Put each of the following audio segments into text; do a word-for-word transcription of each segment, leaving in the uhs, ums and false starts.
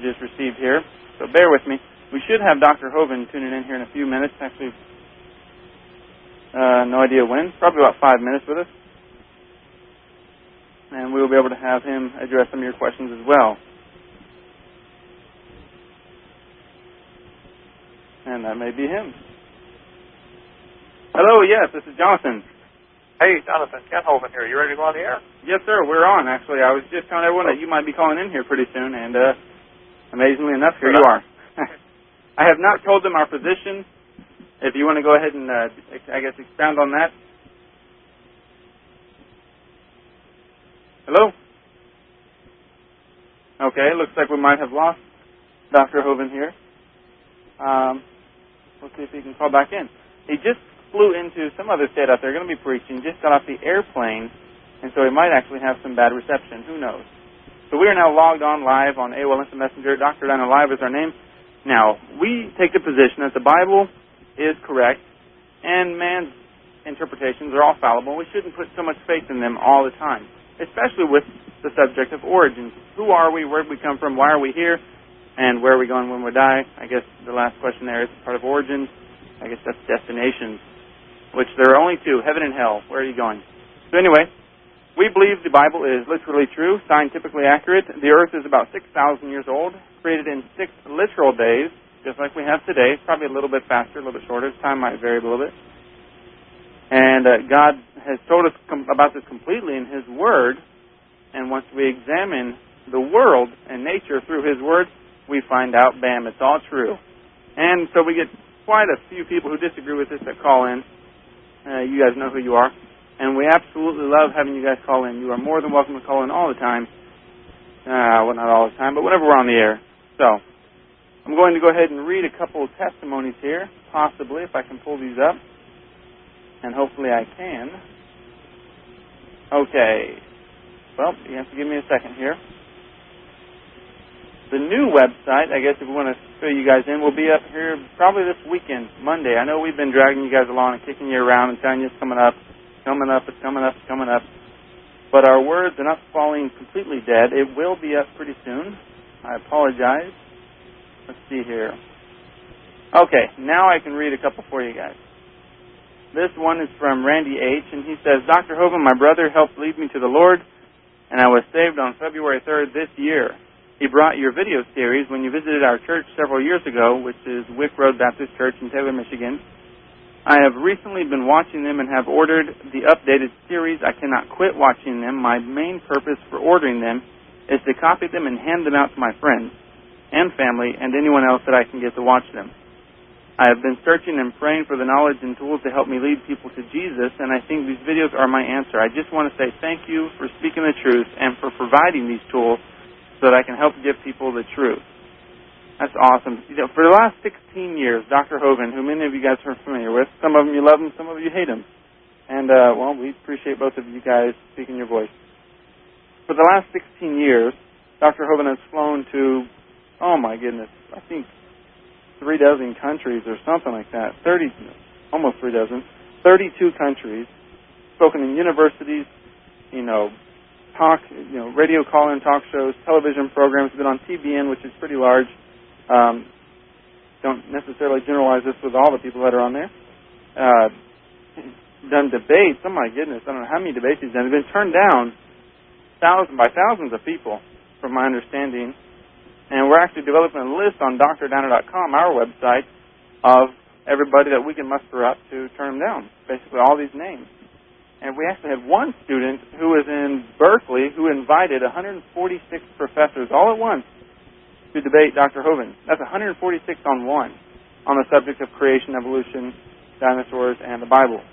just received here, so bear with me. We should have Doctor Hovind tuning in here in a few minutes. Actually, uh, no idea when. Probably about five minutes with us. And we will be able to have him address some of your questions as well. And that may be him. Hello, yes, this is Jonathan. Hey, Jonathan, Ken Hovind here. You ready to go on the air? Yes, sir. We're on, actually. I was just telling everyone that you might be calling in here pretty soon, and uh, amazingly enough, here you are. I have not told them our position. If you want to go ahead and, uh, I guess, expound on that. Hello? Okay, looks like we might have lost Doctor Hovind here. Um, let's see if he can call back in. He just flew into some other state out there, going to be preaching, just got off the airplane, and so he might actually have some bad reception. Who knows? So we are now logged on live on A O L Instant Messenger. Doctor Dino Live is our name. Now, we take the position that the Bible is correct, and man's interpretations are all fallible. We shouldn't put so much faith in them all the time, especially with the subject of origins. Who are we? Where did we come from? Why are we here? And where are we going when we die? I guess the last question there is part of origins. I guess that's destinations, which there are only two, heaven and hell. Where are you going? So anyway, we believe the Bible is literally true, scientifically accurate. The earth is about six thousand years old, created in six literal days, just like we have today, probably a little bit faster, a little bit shorter. Time might vary a little bit. And uh, God has told us com- about this completely in His Word, and once we examine the world and nature through His Word, we find out, bam, it's all true. And so we get quite a few people who disagree with this that call in. Uh, you guys know who you are. And we absolutely love having you guys call in. You are more than welcome to call in all the time. Uh, well, not all the time, but whenever we're on the air. So, I'm going to go ahead and read a couple of testimonies here, possibly, if I can pull these up. And hopefully I can. Okay. Well, you have to give me a second here. The new website, I guess if we want to fill you guys in, will be up here probably this weekend, Monday. I know we've been dragging you guys along and kicking you around and telling you it's coming up, it's coming up, it's coming up, it's coming up. But our words are not falling completely dead. It will be up pretty soon. I apologize. Let's see here. Okay, now I can read a couple for you guys. This one is from Randy H., and he says, Doctor Hovind, my brother helped lead me to the Lord, and I was saved on February third this year. He brought your video series when you visited our church several years ago, which is Wick Road Baptist Church in Taylor, Michigan. I have recently been watching them and have ordered the updated series. I cannot quit watching them. My main purpose for ordering them is to copy them and hand them out to my friends and family and anyone else that I can get to watch them. I have been searching and praying for the knowledge and tools to help me lead people to Jesus, and I think these videos are my answer. I just want to say thank you for speaking the truth and for providing these tools so that I can help give people the truth. That's awesome. You know, for the last sixteen years, Doctor Hovind, who many of you guys are familiar with, some of them you love him, some of you hate him. And, uh, well, we appreciate both of you guys speaking your voice. For the last sixteen years, Doctor Hovind has flown to, oh my goodness, I think three dozen countries or something like that. thirty, almost three dozen. thirty-two countries, spoken in universities, you know, talk, you know, radio call-in talk shows, television programs, been on T B N, which is pretty large. Um, don't necessarily generalize this with all the people that are on there. Uh, done debates. Oh my goodness, I don't know how many debates he's done. He's been turned down thousands by thousands of people, from my understanding. And we're actually developing a list on D R dino dot com, our website, of everybody that we can muster up to turn them down. Basically, all these names. And we actually had one student who was in Berkeley who invited one hundred forty-six professors all at once to debate Doctor Hovind. That's one hundred forty-six on one on the subject of creation, evolution, dinosaurs, and the Bible.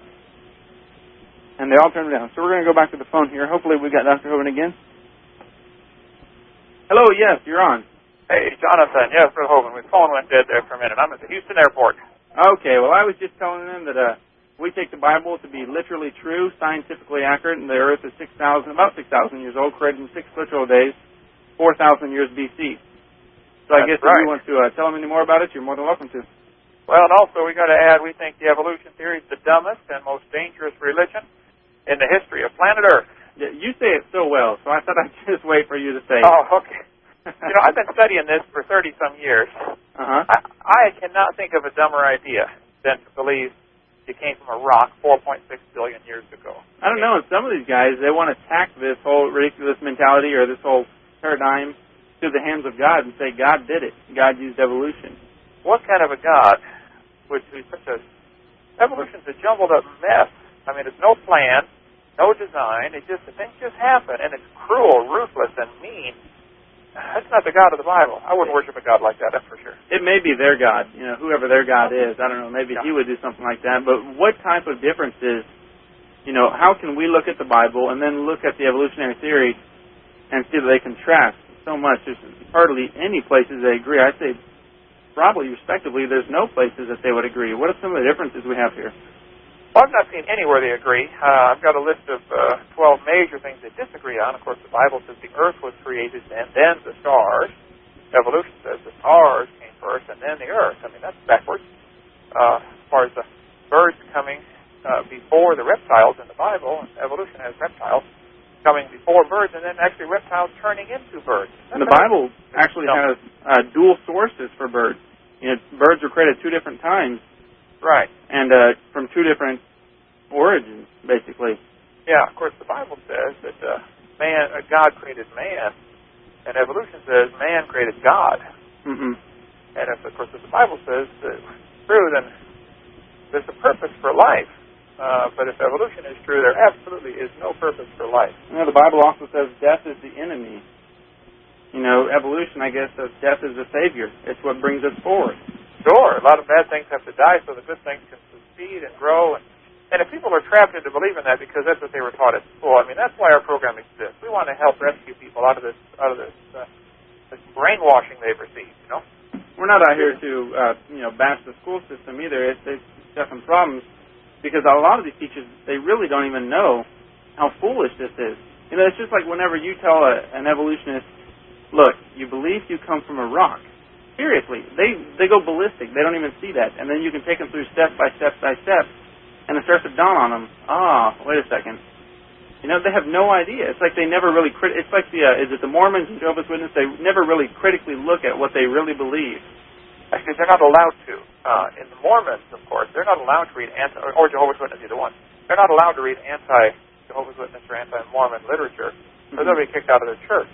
And they all turned it down. So we're going to go back to the phone here. Hopefully we got Doctor Hovind again. Hello, yes, you're on. Hey, Jonathan. Yes, Brother Hovind. My phone went dead there for a minute. I'm at the Houston airport. Okay, well, I was just telling them that uh, we take the Bible to be literally true, scientifically accurate, and the earth is six thousand, about six thousand years old, created in six literal days, four thousand years B C. So I That's guess right. if you want to uh, tell them any more about it, you're more than welcome to. Well, and also we got to add, we think the evolution theory is the dumbest and most dangerous religion in the history of planet Earth. Yeah, you say it so well, so I thought I'd just wait for you to say Oh, okay. You know, I've been studying this for thirty-some years. Uh-huh. I, I cannot think of a dumber idea than to believe you came from a rock four point six billion years ago. I don't know. Some of these guys, they want to tack this whole ridiculous mentality or this whole paradigm to the hands of God and say God did it. God used evolution. What kind of a God would do such a... Evolution's a jumbled up mess. I mean, there's no plan, no design. It just, things just happen, and it's cruel, ruthless, and mean. That's not the God of the Bible. I wouldn't worship a God like that, that's for sure. It may be their God, you know, whoever their God is. I don't know, maybe yeah. he would do something like that. But what type of difference is, you know, how can we look at the Bible and then look at the evolutionary theory and see that they contrast so much? There's hardly any places they agree. I'd say probably respectively there's no places that they would agree. What are some of the differences we have here? Well, I've not seen anywhere they agree. Uh, I've got a list of uh, twelve major things they disagree on. Of course, the Bible says the earth was created and then the stars. Evolution says the stars came first and then the earth. I mean, that's backwards. Uh, as far as the birds coming uh, before the reptiles in the Bible, and evolution has reptiles coming before birds and then actually reptiles turning into birds. And the Bible actually no. has uh, dual sources for birds. You know, birds were created two different times. Right. And uh, from two different origins, basically. Yeah, of course, the Bible says that uh, man, uh, God created man, and evolution says man created God. Mm-hmm. And if, of course, if the Bible says that it's true, then there's a purpose for life. Uh, but if evolution is true, there absolutely is no purpose for life. You know, the Bible also says death is the enemy. You know, evolution, I guess, says death is the savior. It's what brings us forward. Sure, a lot of bad things have to die so the good things can succeed and grow. And, and if people are trapped into believing that because that's what they were taught at school, I mean, that's why our program exists. We want to help rescue people out of this out of this, uh, this brainwashing they've received, you know? We're not out here to, uh, you know, bash the school system either. It's, it's got some problems because a lot of these teachers, they really don't even know how foolish this is. You know, it's just like whenever you tell a, an evolutionist, look, you believe you come from a rock. Seriously, they they go ballistic. They don't even see that. And then you can take them through step by step by step, and it starts to dawn on them, ah, wait a second. You know, they have no idea. It's like they never really, crit- it's like the, uh, is it the Mormons and Jehovah's Witnesses? They never really critically look at what they really believe. Actually, they're not allowed to. Uh, in the Mormons, of course, they're not allowed to read anti, or Jehovah's Witnesses, either one. They're not allowed to read anti-Jehovah's Witness or anti-Mormon literature, or they'll be kicked out of their church.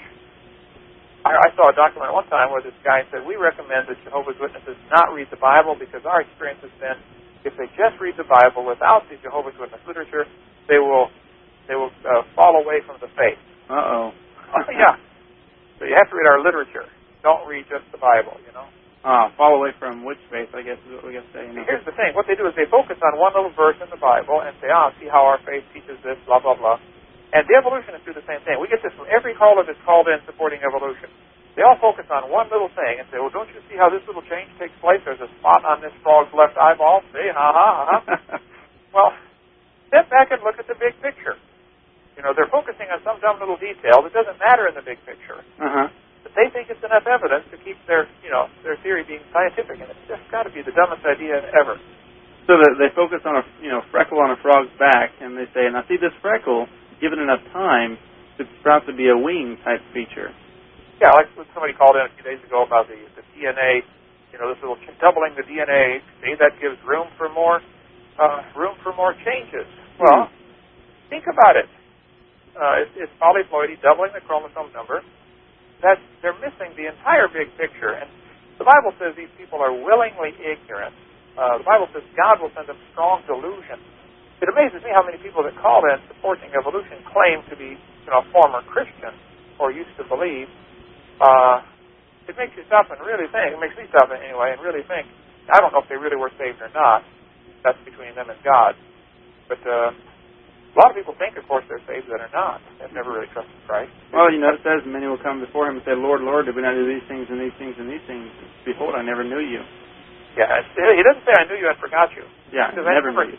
I saw a document one time where this guy said, we recommend that Jehovah's Witnesses not read the Bible because our experience has been if they just read the Bible without the Jehovah's Witness literature, they will they will uh, fall away from the faith. Uh-oh. Oh, yeah. So you have to read our literature. Don't read just the Bible, you know. Ah, fall away from which faith, I guess is what we got to say. You know? Here's the thing. What they do is they focus on one little verse in the Bible and say, ah, see how our faith teaches this, blah, blah, blah. And the evolutionists do the same thing. We get this from every caller that's called in supporting evolution. They all focus on one little thing and say, well, don't you see how this little change takes place? There's a spot on this frog's left eyeball. See? Ha-ha, ha-ha. Well, step back and look at the big picture. You know, they're focusing on some dumb little detail that doesn't matter in the big picture. Uh-huh. But they think it's enough evidence to keep their, you know, their theory being scientific. And it's just got to be the dumbest idea ever. So that they focus on a, you know, freckle on a frog's back, and they say, now see this freckle, given enough time, it's about to be a wing type feature. Yeah, like somebody called in a few days ago about the, the D N A, you know, this little ch- doubling the D N A. See, that gives room for more, uh, room for more changes. Well, mm-hmm. think about it. Uh, it's, it's polyploidy, doubling the chromosome number. That's, they're missing the entire big picture. And the Bible says these people are willingly ignorant. Uh, the Bible says God will send them strong delusion. It amazes me how many people that call in supporting evolution claim to be, you know, former Christians or used to believe. Uh, it makes you stop and really think. It makes me stop anyway and really think. I don't know if they really were saved or not. That's between them and God. But uh, a lot of people think, of course, they're saved that are not. They've never really trusted Christ. Well, you know, it says many will come before him and say, Lord, Lord, did we not do these things and these things and these things? Behold, I never knew you. Yeah, it's, he doesn't say I knew you and forgot you. Yeah, he never knew you.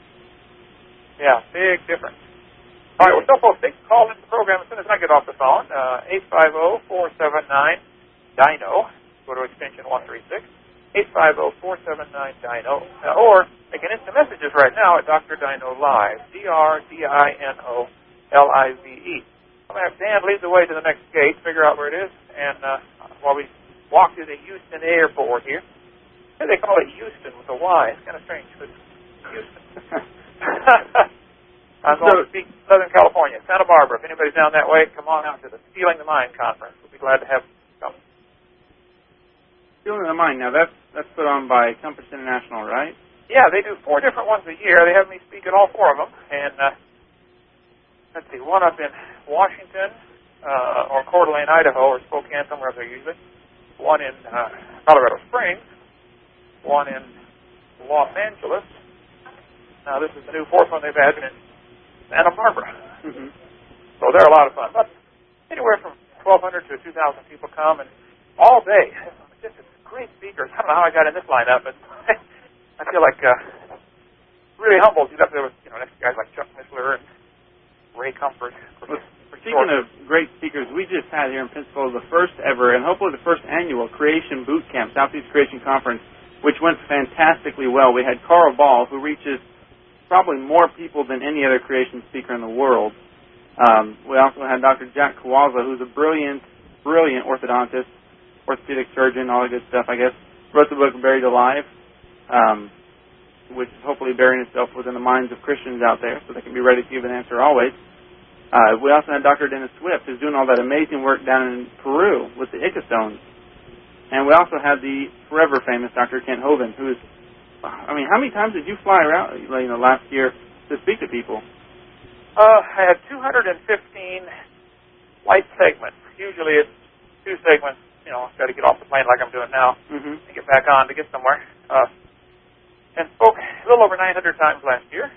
Yeah, big difference. All right, well, so folks, they can call into the program as soon as I get off the phone, uh, eight five zero, four seven nine, D I N O. Go to extension one three six, eight five zero, four seven nine, D I N O. Uh, or they can instant messages right now at Doctor Dino Live, D R D I N O L I V E. I'm going to have Dan lead the way to the next gate, figure out where it is, and uh, while we walk through the Houston airport here. Here they call it Houston with a Y. It's kind of strange, but Houston. I'm going to speak Southern California, Santa Barbara. If anybody's down that way, come on out to the Stealing the Mind conference. We'll be glad to have you come. Stealing the Mind. Now, that's that's put on by Compass International, right? Yeah, they do four different ones a year. They have me speak at all four of them. And uh, let's see, one up in Washington uh, or Coeur d'Alene, Idaho, or Spokane, somewhere up there usually. One in uh, Colorado Springs. One in Los Angeles. Now, this is the new fourth one they've had in Santa Barbara. Mm-hmm. So they're a lot of fun. But anywhere from twelve hundred to two thousand people come, and all day. Just great speakers. I don't know how I got in this lineup, but I feel like uh, really humbled. He's up there with, you know, next guys like Chuck Missler and Ray Comfort. Well, speaking of great speakers, we just had here in Pensacola the first ever, and hopefully the first annual Creation Boot Camp, Southeast Creation Conference, which went fantastically well. We had Carl Ball, who reaches probably more people than any other creation speaker in the world. Um, we also had Doctor Jack Kawaza, who's a brilliant, brilliant orthodontist, orthopedic surgeon, all that good stuff, I guess. Wrote the book Buried Alive, um, which is hopefully burying itself within the minds of Christians out there so they can be ready to give an answer always. Uh, we also had Doctor Dennis Swift, who's doing all that amazing work down in Peru with the Ica stones. And we also had the forever famous Doctor Kent Hovind, who is, I mean, how many times did you fly around, you know, last year to speak to people? Uh, I had two hundred fifteen flight segments. Usually it's two segments. You know, I've got to get off the plane like I'm doing now mm-hmm. and get back on to get somewhere. Uh, and spoke a little over nine hundred times last year.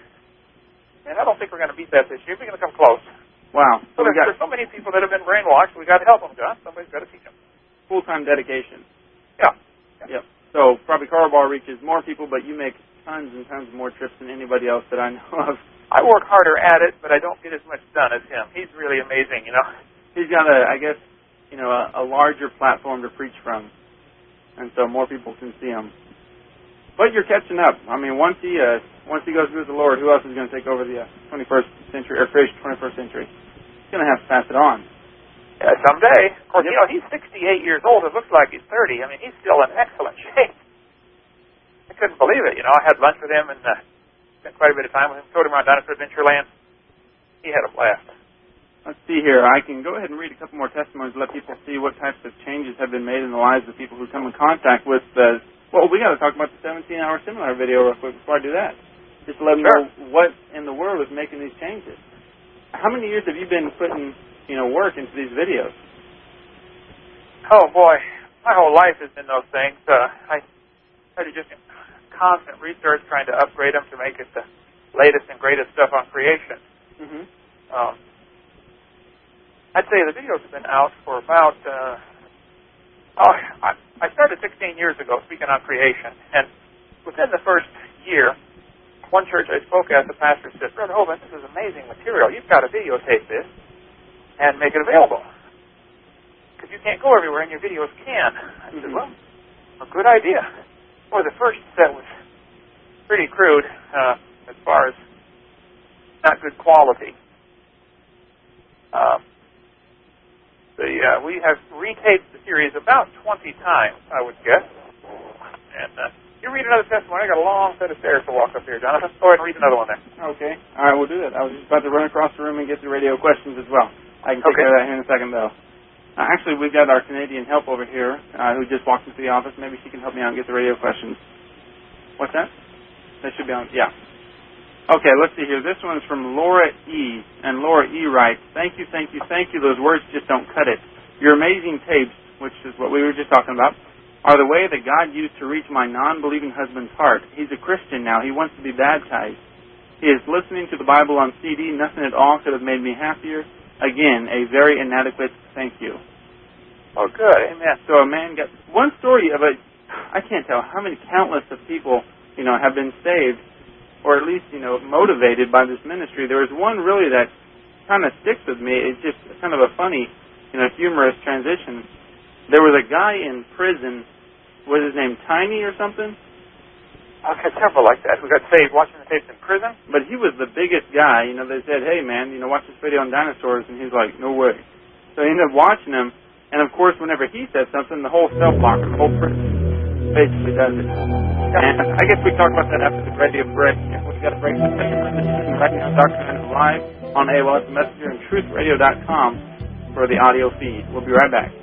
And I don't think we're going to beat that this year. We're going to come close. Wow. So there's, there's so many people that have been brainwashed. We've got to help them, John. Somebody's got to teach them. Full-time dedication. Yeah. yeah. Yep. So probably Carl Ball reaches more people, but you make tons and tons more trips than anybody else that I know of. I work harder at it, but I don't get as much done as him. He's really amazing, you know. He's got a, I guess, you know, a, a larger platform to preach from, and so more people can see him. But you're catching up. I mean, once he uh, once he goes with the Lord, who else is going to take over the uh, twenty-first century or creation twenty-first century? He's going to have to pass it on. Yeah, someday. Of course, yep. you know, he's sixty-eight years old. It looks like he's thirty. I mean, he's still in excellent shape. I couldn't believe it. You know, I had lunch with him and uh, spent quite a bit of time with him. Showed him around Dinosaur Adventureland. He had a blast. Let's see here. I can go ahead and read a couple more testimonies to let people see what types of changes have been made in the lives of people who come in contact with the... Well, we got to talk about the seventeen-hour seminar video real quick before I do that. Just to let them sure. know what in the world is making these changes. How many years have you been putting, you know, work into these videos? Oh, boy. My whole life has been those things. Uh, I try to just constant research, trying to upgrade them to make it the latest and greatest stuff on creation. Mm-hmm. Um, I'd say the videos have been out for about, uh, oh, I, I started sixteen years ago speaking on creation, and within the first year, one church I spoke at, the pastor said, Brother Hovind, this is amazing material. You've got to videotape this and make it available, because you can't go everywhere, and your videos can. I said, well, a good idea. Boy, the first set was pretty crude uh, as far as not good quality. Um, The, uh, we have retaped the series about twenty times, I would guess. And uh, you read another testimony. I got a long set of stairs to walk up here, Jonathan. Go ahead and read another one there. Okay. All right, we'll do that. I was just about to run across the room and get the radio questions as well. I can take okay. care of that here in a second, though. Uh, actually, we've got our Canadian help over here uh, who just walked into the office. Maybe she can help me out and get the radio questions. What's that? That should be on. Yeah. Okay, let's see here. This one's from Laura E. And Laura E. writes, Thank you, thank you, thank you. Those words just don't cut it. Your amazing tapes, which is what we were just talking about, are the way that God used to reach my non-believing husband's heart. He's a Christian now. He wants to be baptized. He is listening to the Bible on C D. Nothing at all could have made me happier. Again, a very inadequate thank you. Oh, good. Amen. So a man got one story of a, I can't tell how many countless of people, you know, have been saved, or at least, you know, motivated by this ministry. There was one really that kind of sticks with me. It's just kind of a funny, you know, humorous transition. There was a guy in prison, was his name Tiny or something? I've had several like that who got saved watching the tapes in prison. But he was the biggest guy. You know, they said, hey, man, you know, watch this video on dinosaurs. And he's like, no way. So he ended up watching him, And, of course, whenever he says something, the whole cell block, the whole person basically does it. And I guess we talk about that after the radio break. If we've got a break, we'll take a listen right now. Doctor Dino live on A O L S Messenger and truth radio dot com for the audio feed. We'll be right back.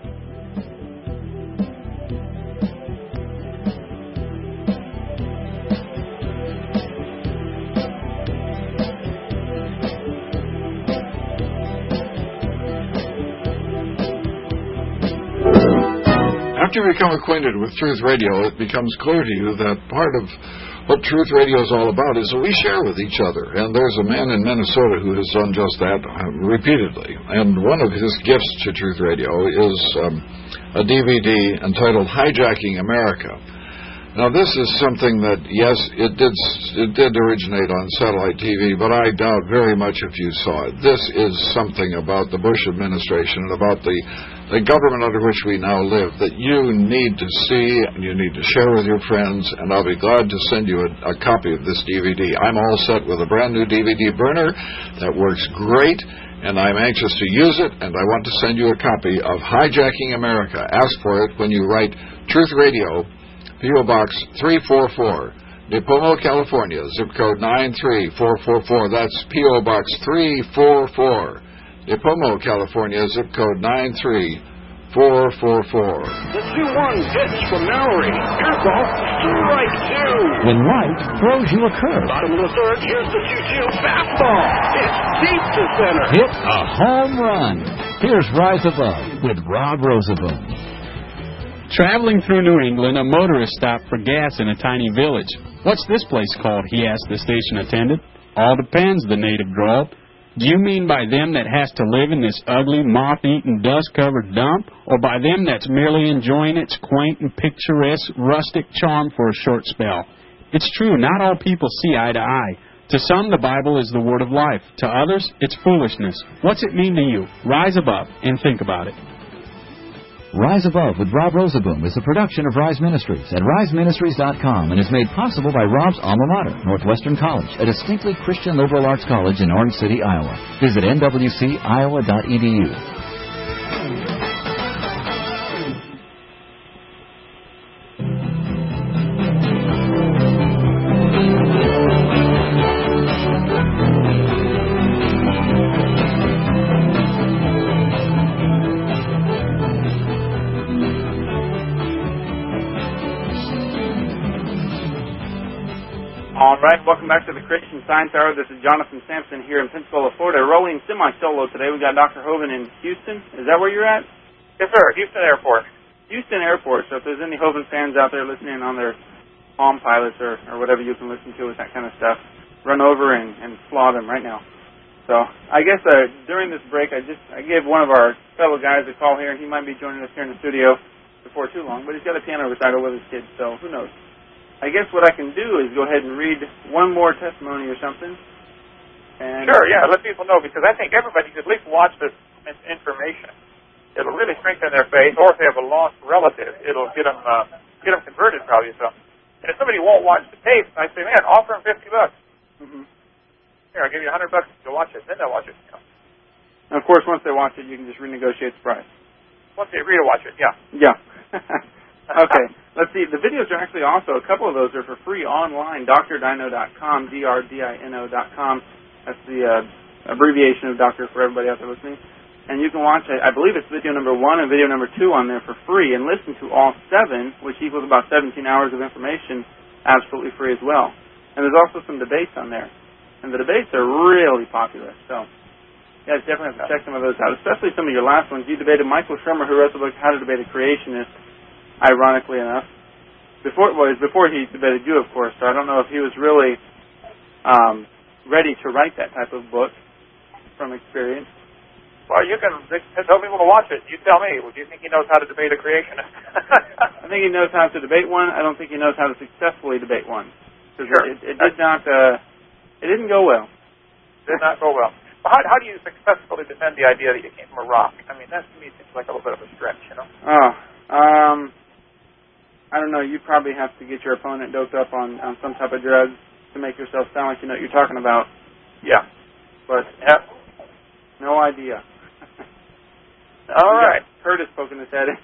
After you become acquainted with Truth Radio, it becomes clear to you that part of what Truth Radio is all about is that we share with each other. And there's a man in Minnesota who has done just that uh, repeatedly. And one of his gifts to Truth Radio is um, a D V D entitled Hijacking America. Now, this is something that, yes, it did it did originate on satellite T V, but I doubt very much if you saw it. This is something about the Bush administration and about the, the government under which we now live that you need to see and you need to share with your friends, and I'll be glad to send you a, a copy of this D V D. I'm all set with a brand new D V D burner that works great, and I'm anxious to use it, and I want to send you a copy of Hijacking America. Ask for it when you write Truth Radio, P O. Box three four four, Nipomo, California, zip code nine three four four four. That's P O. Box three four four, Nipomo, California, zip code nine three four four four. The two one pitch from Mallory. Here's off, strike two. When light throws you a curve. Bottom of the third, here's the two two fastball. It's deep to center. Hit a home run. Here's Rise Above with Rob Rosenbaum. Traveling through New England, a motorist stopped for gas in a tiny village. "What's this place called?" he asked the station attendant. "All depends," the native drawled. "Do you mean by them that has to live in this ugly, moth-eaten, dust-covered dump, or by them that's merely enjoying its quaint and picturesque rustic charm for a short spell? It's true, not all people see eye to eye. To some, the Bible is the word of life. To others, it's foolishness. What's it mean to you? Rise above and think about it." Rise Above with Rob Rosenbaum is a production of Rise Ministries at rise ministries dot com and is made possible by Rob's alma mater, Northwestern College, a distinctly Christian liberal arts college in Orange City, Iowa. Visit N W C iowa dot E D U. All right, welcome back to the Christian Science Hour. This is Jonathan Sampson here in Pensacola, Florida. Rolling semi-solo today. We got Doctor Hovind in Houston. Is that where you're at? Yes, sir. Houston Airport. Houston Airport. So if there's any Hovind fans out there listening on their Palm Pilots or, or whatever you can listen to with that kind of stuff, run over and, and flaw them right now. So I guess uh, during this break, I just I gave one of our fellow guys a call here. He might be joining us here in the studio before too long, but he's got a piano recital with his kids, so who knows. I guess what I can do is go ahead and read one more testimony or something. And sure, yeah, let people know, because I think everybody should at least watch this information. It'll really strengthen their faith, or if they have a lost relative, it'll get them uh, get them converted probably. So, and if somebody won't watch the tape, I say, man, offer them fifty bucks. Mm-hmm. Here, I'll give you a hundred bucks to watch it. Then they'll watch it. You know. And of course, once they watch it, you can just renegotiate the price. Once they agree to watch it, yeah. Yeah. Okay. Let's see. The videos are actually also, a couple of those are for free online, D R dino dot com, D R D I N O dot com. That's the uh, abbreviation of doctor for everybody out there listening. And you can watch, I believe it's video number one and video number two on there for free, and listen to all seven, which equals about seventeen hours of information, absolutely free as well. And there's also some debates on there. And the debates are really popular. So, yeah, definitely have to check some of those out, especially some of your last ones. You debated Michael Shermer, who wrote the book How to Debate a Creationist, ironically enough. Before, well, it was before he debated you, of course, so I don't know if he was really um, ready to write that type of book from experience. Well, you can tell people to watch it. You tell me. Do you think he knows how to debate a creationist? I think he knows how to debate one. I don't think he knows how to successfully debate one. Sure. It, it did not. Uh, it didn't go well. Did not go well. Well, how, how do you successfully defend the idea that you came from Iraq? I mean, that to me seems like a little bit of a stretch, you know. Oh, um, I don't know. You probably have to get your opponent doped up on, on some type of drug to make yourself sound like you know what you're talking about. Yeah. But yeah. no idea. All right. Curtis poking his head in.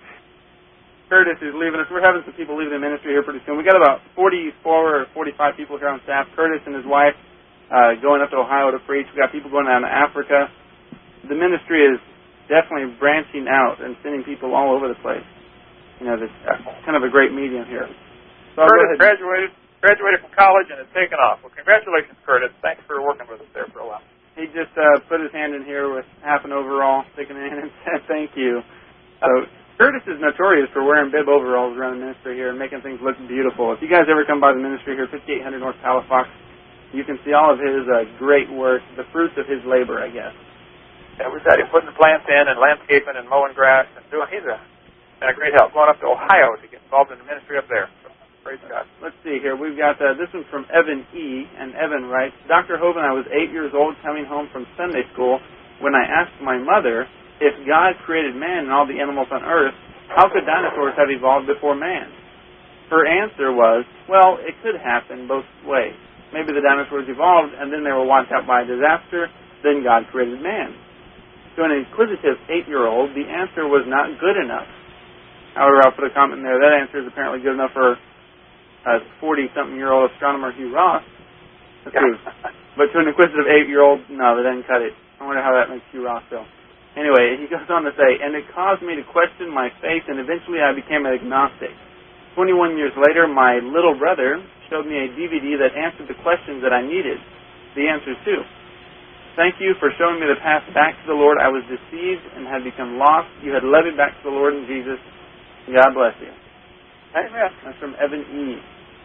Curtis is leaving us. We're having some people leaving the ministry here pretty soon. We got about forty-four or forty-five people here on staff. Curtis and his wife uh, going up to Ohio to preach. We got people going down to Africa. The ministry is definitely branching out and sending people all over the place. You know, it's kind of a great medium here. So Curtis graduated graduated from college and has taken off. Well, congratulations, Curtis. Thanks for working with us there for a while. He just uh, put his hand in here with half an overall, sticking it in, and said thank you. So Curtis is notorious for wearing bib overalls around the ministry here and making things look beautiful. If you guys ever come by the ministry here, fifty-eight hundred North Palafox, you can see all of his uh, great work, the fruits of his labor, I guess. Yeah, we've got him putting the plants in and landscaping and mowing grass and doing. He's a, been a great help. Going up to Ohio to get involved in the ministry up there. So, praise God. Let's see here. We've got uh, this one from Evan E. And Evan writes, Doctor Hovind, I was eight years old coming home from Sunday school when I asked my mother, if God created man and all the animals on earth, how could dinosaurs have evolved before man? Her answer was, well, it could happen both ways. Maybe the dinosaurs evolved and then they were wiped out by a disaster, then God created man. To an inquisitive eight-year-old, the answer was not good enough. However, I'll put a comment in there. That answer is apparently good enough for a forty-something-year-old astronomer, Hugh Ross. Let's see. But to an inquisitive eight-year-old, no, that doesn't cut it. I wonder how that makes Hugh Ross feel. Anyway, he goes on to say, and it caused me to question my faith, and eventually I became an agnostic. twenty-one years later, my little brother showed me a D V D that answered the questions that I needed, the answers to. Thank you for showing me the path back to the Lord. I was deceived and had become lost. You had led me back to the Lord in Jesus. God bless you. Amen. That's from Evan E.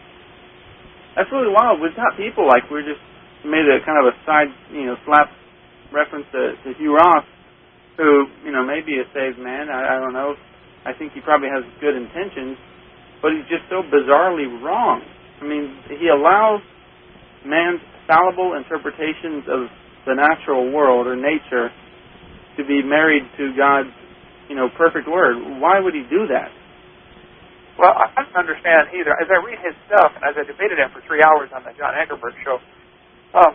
That's really wild. We've got people like we just made a kind of a side, you know, slap reference to, to Hugh Ross, who, you know, may be a saved man. I, I don't know. I think he probably has good intentions, but he's just so bizarrely wrong. I mean, he allows man's fallible interpretations of the natural world or nature to be married to God's, you know, perfect word. Why would he do that? Well, I don't understand either. As I read his stuff, and as I debated him for three hours on the John Ankerberg show, um,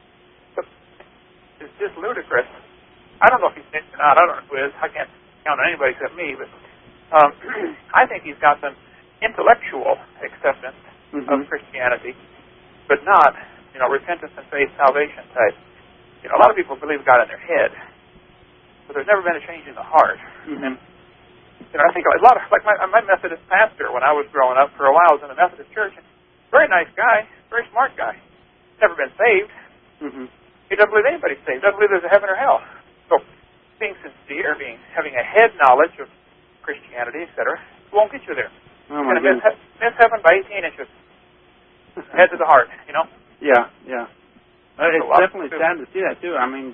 it's just ludicrous. I don't know if he's saved or not. I don't know who is. I can't count on anybody except me. But um, I think he's got some intellectual acceptance mm-hmm. of Christianity, but not, you know, repentance and faith, salvation type. You know, a lot of people believe God in their head, but there's never been a change in the heart. Mm-hmm. And you know, I think a lot of, like my, my Methodist pastor when I was growing up for a while was in the Methodist church. And very nice guy, very smart guy. Never been saved. Mm-hmm. He doesn't believe anybody's saved. Doesn't believe there's a heaven or hell. So, being sincere, being having a head knowledge of Christianity, et cetera, won't get you there. Oh You're going to miss, miss heaven by eighteen inches. Head to the heart, you know? Yeah, yeah. Uh, it's definitely sad to see that, too. I mean,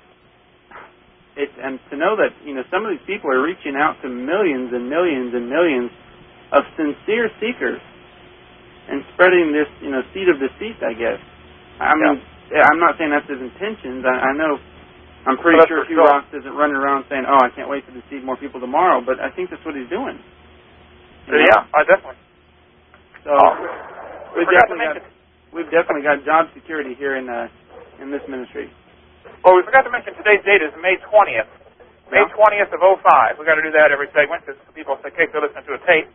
it's, and to know that, you know, some of these people are reaching out to millions and millions and millions of sincere seekers and spreading this, you know, seed of deceit, I guess. I mean, yeah. I'm not saying that's his intentions. I, I know, I'm pretty well, sure Hugh Ross isn't running around saying, oh, I can't wait to deceive more people tomorrow, but I think that's what he's doing. So, yeah, I definitely. So, oh, we've definitely got, we've definitely got job security here in uh, in this ministry. Well, we forgot to mention today's date is May twentieth. May twentieth of oh five. We've got to do that every segment because people say, okay, they're listening to a tape.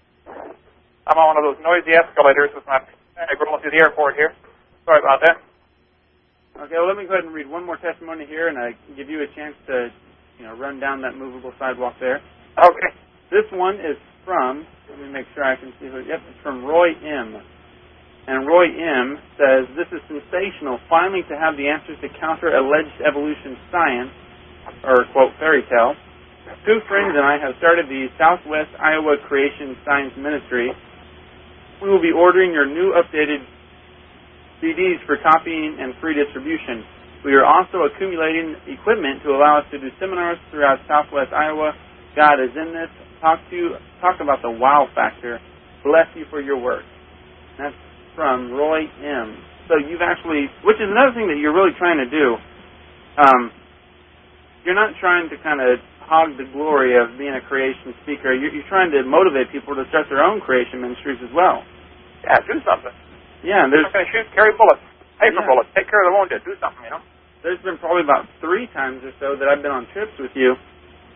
I'm on one of those noisy escalators with my bag rolling through the airport here. Sorry about that. Okay, well, let me go ahead and read one more testimony here, and I give you a chance to, you know, run down that movable sidewalk there. Okay. This one is from, let me make sure I can see who, yep, it's from Roy M. And Roy M. says, this is sensational, finally to have the answers to counter alleged evolution science, or, quote, fairy tale. Two friends and I have started the Southwest Iowa Creation Science Ministry. We will be ordering your new updated C Ds for copying and free distribution. We are also accumulating equipment to allow us to do seminars throughout Southwest Iowa. God is in this. Talk to you, talk about the wow factor. Bless you for your work. That's from Roy M. So you've actually, which is another thing that you're really trying to do. Um, you're not trying to kind of hog the glory of being a creation speaker. You're, you're trying to motivate people to start their own creation ministries as well. Yeah, do something. Yeah, and there's not going to shoot, carry bullets, paper yeah. bullets, take care of the wounded, do something, you know. There's been probably about three times or so that I've been on trips with you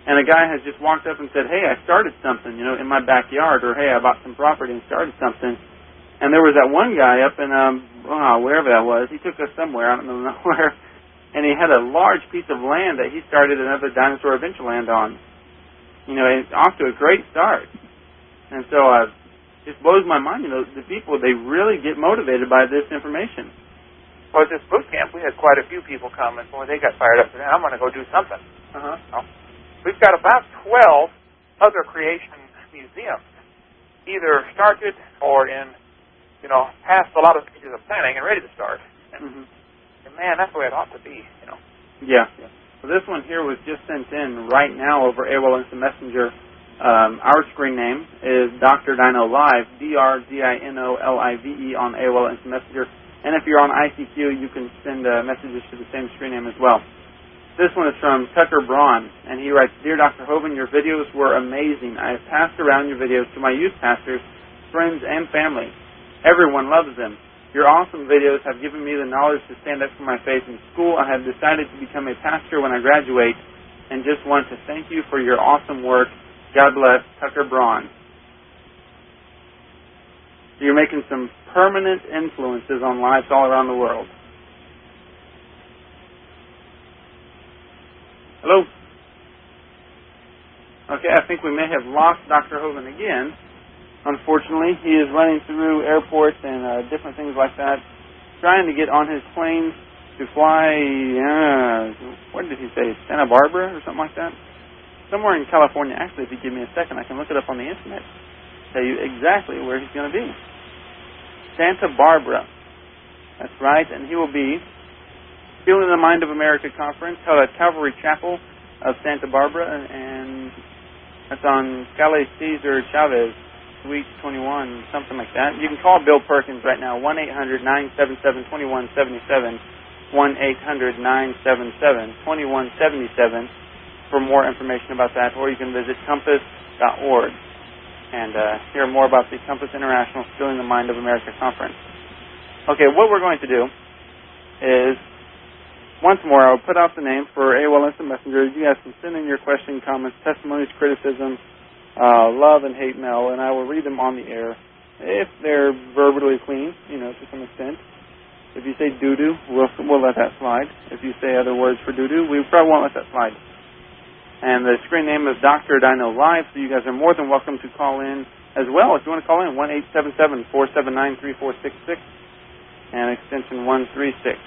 and a guy has just walked up and said, hey, I started something, you know, in my backyard, or hey, I bought some property and started something. And there was that one guy up in, um, oh, wherever that was. He took us somewhere, I don't know where, and he had a large piece of land that he started another Dinosaur Adventureland on. You know, it's off to a great start. And so uh, it just blows my mind, you know, the people, they really get motivated by this information. Well, at this boot camp, we had quite a few people come, and boy, they got fired up. Said, I'm going to go do something. Uh-huh. Well, we've got about twelve other creation museums, either started or in, you know, past a lot of stages of planning and ready to start. And, mm-hmm. and man, that's the way it ought to be, you know. Yeah. yeah. So this one here was just sent in right now over A O L Instant Messenger. Um, our screen name is Doctor Dino Live, D R D I N O L I V E on A O L Instant Messenger. And if you're on I C Q, you can send uh, messages to the same screen name as well. This one is from Tucker Braun, and he writes, Dear Doctor Hovind, your videos were amazing. I have passed around your videos to my youth pastors, friends, and family. Everyone loves them. Your awesome videos have given me the knowledge to stand up for my faith in school. I have decided to become a pastor when I graduate, and just want to thank you for your awesome work. God bless, Tucker Braun. So you're making some permanent influences on lives all around the world. Hello? Okay, I think we may have lost Doctor Hovind again. Unfortunately, he is running through airports and uh, different things like that, trying to get on his plane to fly, uh, what did he say, Santa Barbara or something like that? Somewhere in California. Actually, if you give me a second, I can look it up on the Internet, tell you exactly where he's going to be. Santa Barbara. That's right, and he will be Feeling the Mind of America conference held at Calvary Chapel of Santa Barbara, and that's on Calle Cesar Chavez, Suite twenty-one, something like that. You can call Bill Perkins right now, one eight hundred nine seven seven two one seven seven, one eight hundred nine seven seven two one seven seven for more information about that, or you can visit compass dot org and uh, hear more about the Compass International Feeling the Mind of America conference. Okay, what we're going to do is, once more, I'll put out the name for A O L Instant Messenger. You guys can send in your question, comments, testimonies, criticisms, uh, love and hate mail, and I will read them on the air if they're verbally clean, you know, to some extent. If you say doo-doo, we'll, we'll let that slide. If you say other words for doo-doo, we probably won't let that slide. And the screen name is Doctor Dino Live, so you guys are more than welcome to call in as well. If you want to call in, one eight seven seven four seven nine three four six six and extension one three six.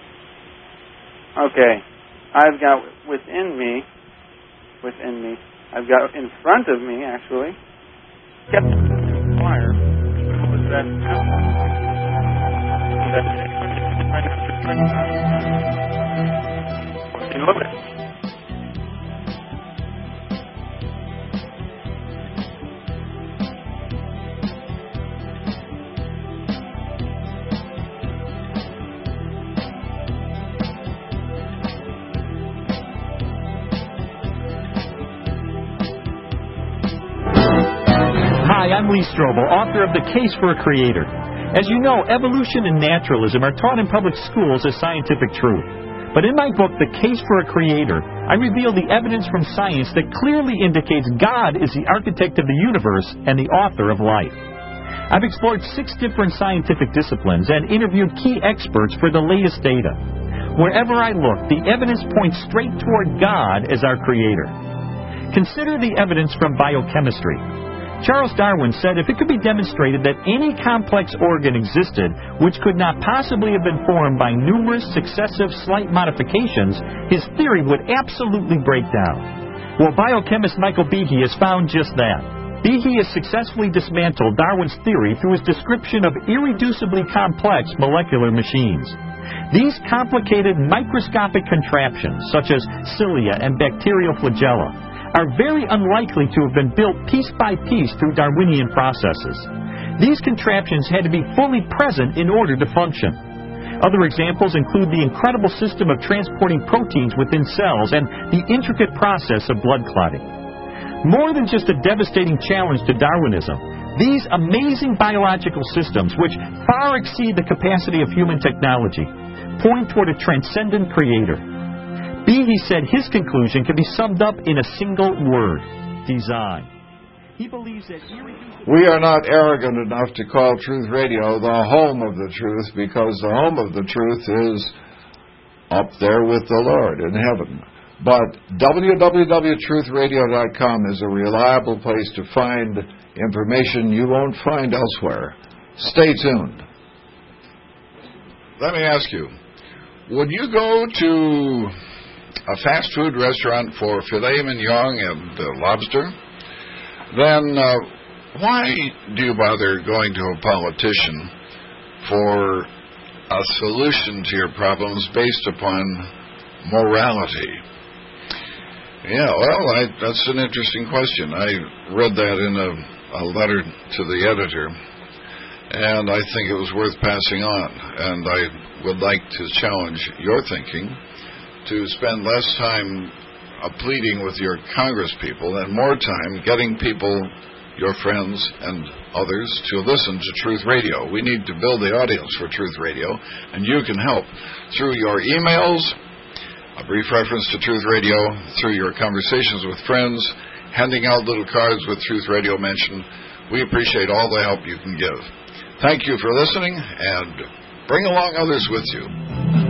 Okay, I've got within me, within me, I've got in front of me, actually, Captain Fire. What was that? In Liberty. Hi, I'm Lee Strobel, author of The Case for a Creator. As you know, evolution and naturalism are taught in public schools as scientific truth. But in my book, The Case for a Creator, I reveal the evidence from science that clearly indicates God is the architect of the universe and the author of life. I've explored six different scientific disciplines and interviewed key experts for the latest data. Wherever I look, the evidence points straight toward God as our creator. Consider the evidence from biochemistry. Charles Darwin said if it could be demonstrated that any complex organ existed which could not possibly have been formed by numerous successive slight modifications, his theory would absolutely break down. Well, biochemist Michael Behe has found just that. Behe has successfully dismantled Darwin's theory through his description of irreducibly complex molecular machines. These complicated microscopic contraptions, such as cilia and bacterial flagella, are very unlikely to have been built piece by piece through Darwinian processes. These contraptions had to be fully present in order to function. Other examples include the incredible system of transporting proteins within cells and the intricate process of blood clotting. More than just a devastating challenge to Darwinism, these amazing biological systems, which far exceed the capacity of human technology, point toward a transcendent creator. Behe said his conclusion can be summed up in a single word: design. He believes that irreducible... We are not arrogant enough to call Truth Radio the home of the truth, because the home of the truth is up there with the Lord in heaven. But w w w dot truth radio dot com is a reliable place to find information you won't find elsewhere. Stay tuned. Let me ask you, would you go to a fast food restaurant for filet mignon and uh, lobster? Then uh, why do you bother going to a politician for a solution to your problems based upon morality? Yeah, well, I, that's an interesting question. I read that in a, a letter to the editor, and I think it was worth passing on. And I would like to challenge your thinking to spend less time uh, pleading with your congresspeople and more time getting people, your friends and others, to listen to Truth Radio. We need to build the audience for Truth Radio, and you can help through your emails, a brief reference to Truth Radio, through your conversations with friends, handing out little cards with Truth Radio mentioned. We appreciate all the help you can give. Thank you for listening, and bring along others with you.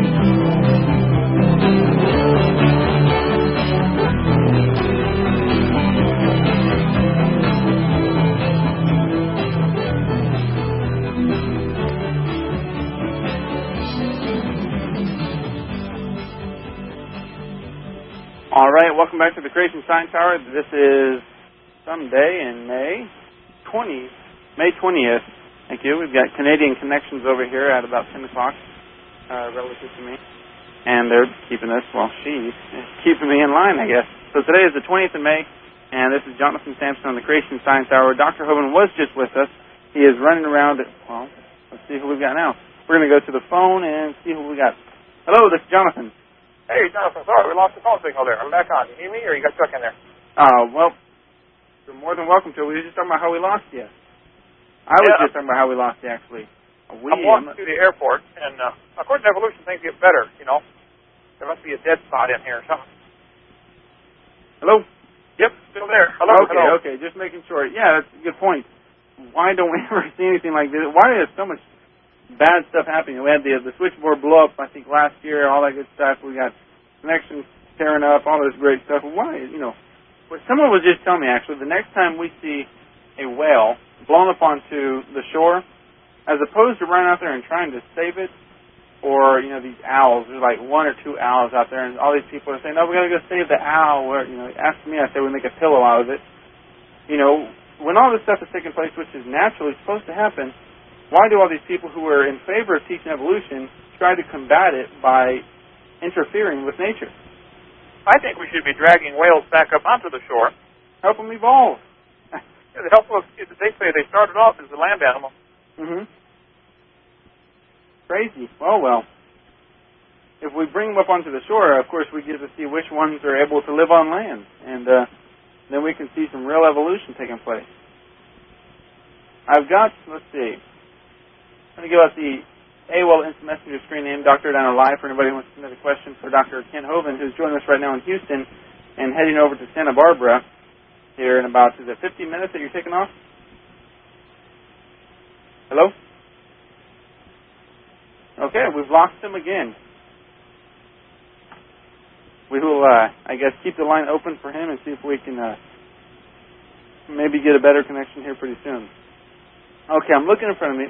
All right, welcome back to the Creation Science Hour. This is Sunday in May twentieth, May twentieth. Thank you. We've got Canadian connections over here at about ten o'clock, uh, relative to me. And they're keeping us, well, she's keeping me in line, I guess. So today is the twentieth of May, and this is Jonathan Sampson on the Creation Science Hour. Doctor Hovind was just with us. He is running around. At, well, let's see who we've got now. We're going to go to the phone and see who we got. Hello, this is Jonathan. Hey, Jonathan, sorry, we lost the phone signal there. I'm back on. You hear me, or you got stuck in there? Uh, well, you're more than welcome to. We were just talking about how we lost you. I was yeah. just talking about how we lost you, actually. We, I'm walking through the airport, and uh, according to evolution, things get better, you know. There must be a dead spot in here or something. Hello? Yep, still there. Hello, okay, hello. okay, just making sure. Yeah, that's a good point. Why don't we ever see anything like this? Why is so much bad stuff happening? We had the the switchboard blow up, I think, last year, all that good stuff. We got connections tearing up, all this great stuff. Why, you know, someone was just telling me, actually, the next time we see a whale blown up onto the shore, as opposed to running out there and trying to save it, or, you know, these owls, there's like one or two owls out there, and all these people are saying, no, we got to go save the owl. Or, you know, ask me, I say we make a pillow out of it. You know, when all this stuff is taking place, which is naturally supposed to happen, why do all these people who are in favor of teaching evolution try to combat it by interfering with nature? I think we should be dragging whales back up onto the shore. Help them evolve. Yeah, the help of, they say they started off as a land animal. Mm-hmm. Crazy. Well, well. If we bring them up onto the shore, of course, we get to see which ones are able to live on land. And uh, then we can see some real evolution taking place. I've got, let's see. I'm going to give out the A O L Instant Messenger screen name, Doctor Downer Live, for anybody who wants to submit a question for Doctor Ken Hovind, who's joining us right now in Houston and heading over to Santa Barbara here in about, is it fifteen minutes that you're taking off? Hello? Okay, we've lost him again. We will, uh, I guess, keep the line open for him and see if we can uh, maybe get a better connection here pretty soon. Okay, I'm looking in front of me.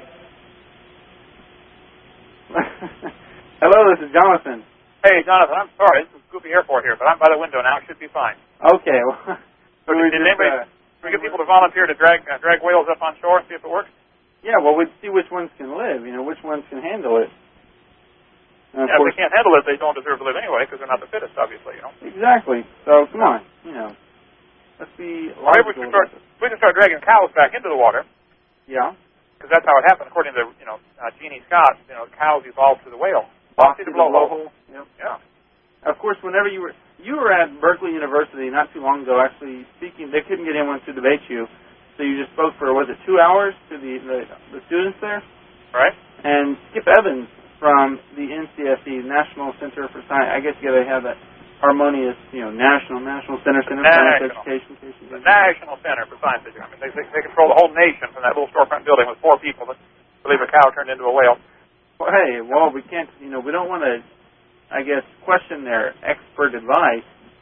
Hello, this is Jonathan. Hey, Jonathan, I'm sorry. This is Goofy Airport here, but I'm by the window now. It should be fine. Okay. Well, so did, did anybody uh, we get people to volunteer to drag uh, drag whales up on shore and see if it works? Yeah, well, we'd see which ones can live, you know, which ones can handle it. And yeah, if they can't handle it, they don't deserve to live anyway because they're not the fittest, obviously, you know. Exactly. So, come on, you know. Let's be well, maybe we can start, we can start dragging cows back into the water. Yeah. Because that's how it happened, according to, you know, uh, Jeannie Scott. You know, cows evolved to the whale. Lost to the blowhole. Yep. Yeah. Of course, whenever you were you were at Berkeley University not too long ago, actually speaking, they couldn't get anyone to debate you, so you just spoke for was it two hours to the the, the students there? Right. And Skip Evans from the N C S E, National Center for Science. I guess you got to have that harmonious, you know, national, National Center, Center for Science Education. The National Center for Science Education. I mean, they, they, they control the whole nation from that little storefront building with four people that believe a cow turned into a whale. Well, hey, well, we can't, you know, we don't want to, I guess, question their expert advice.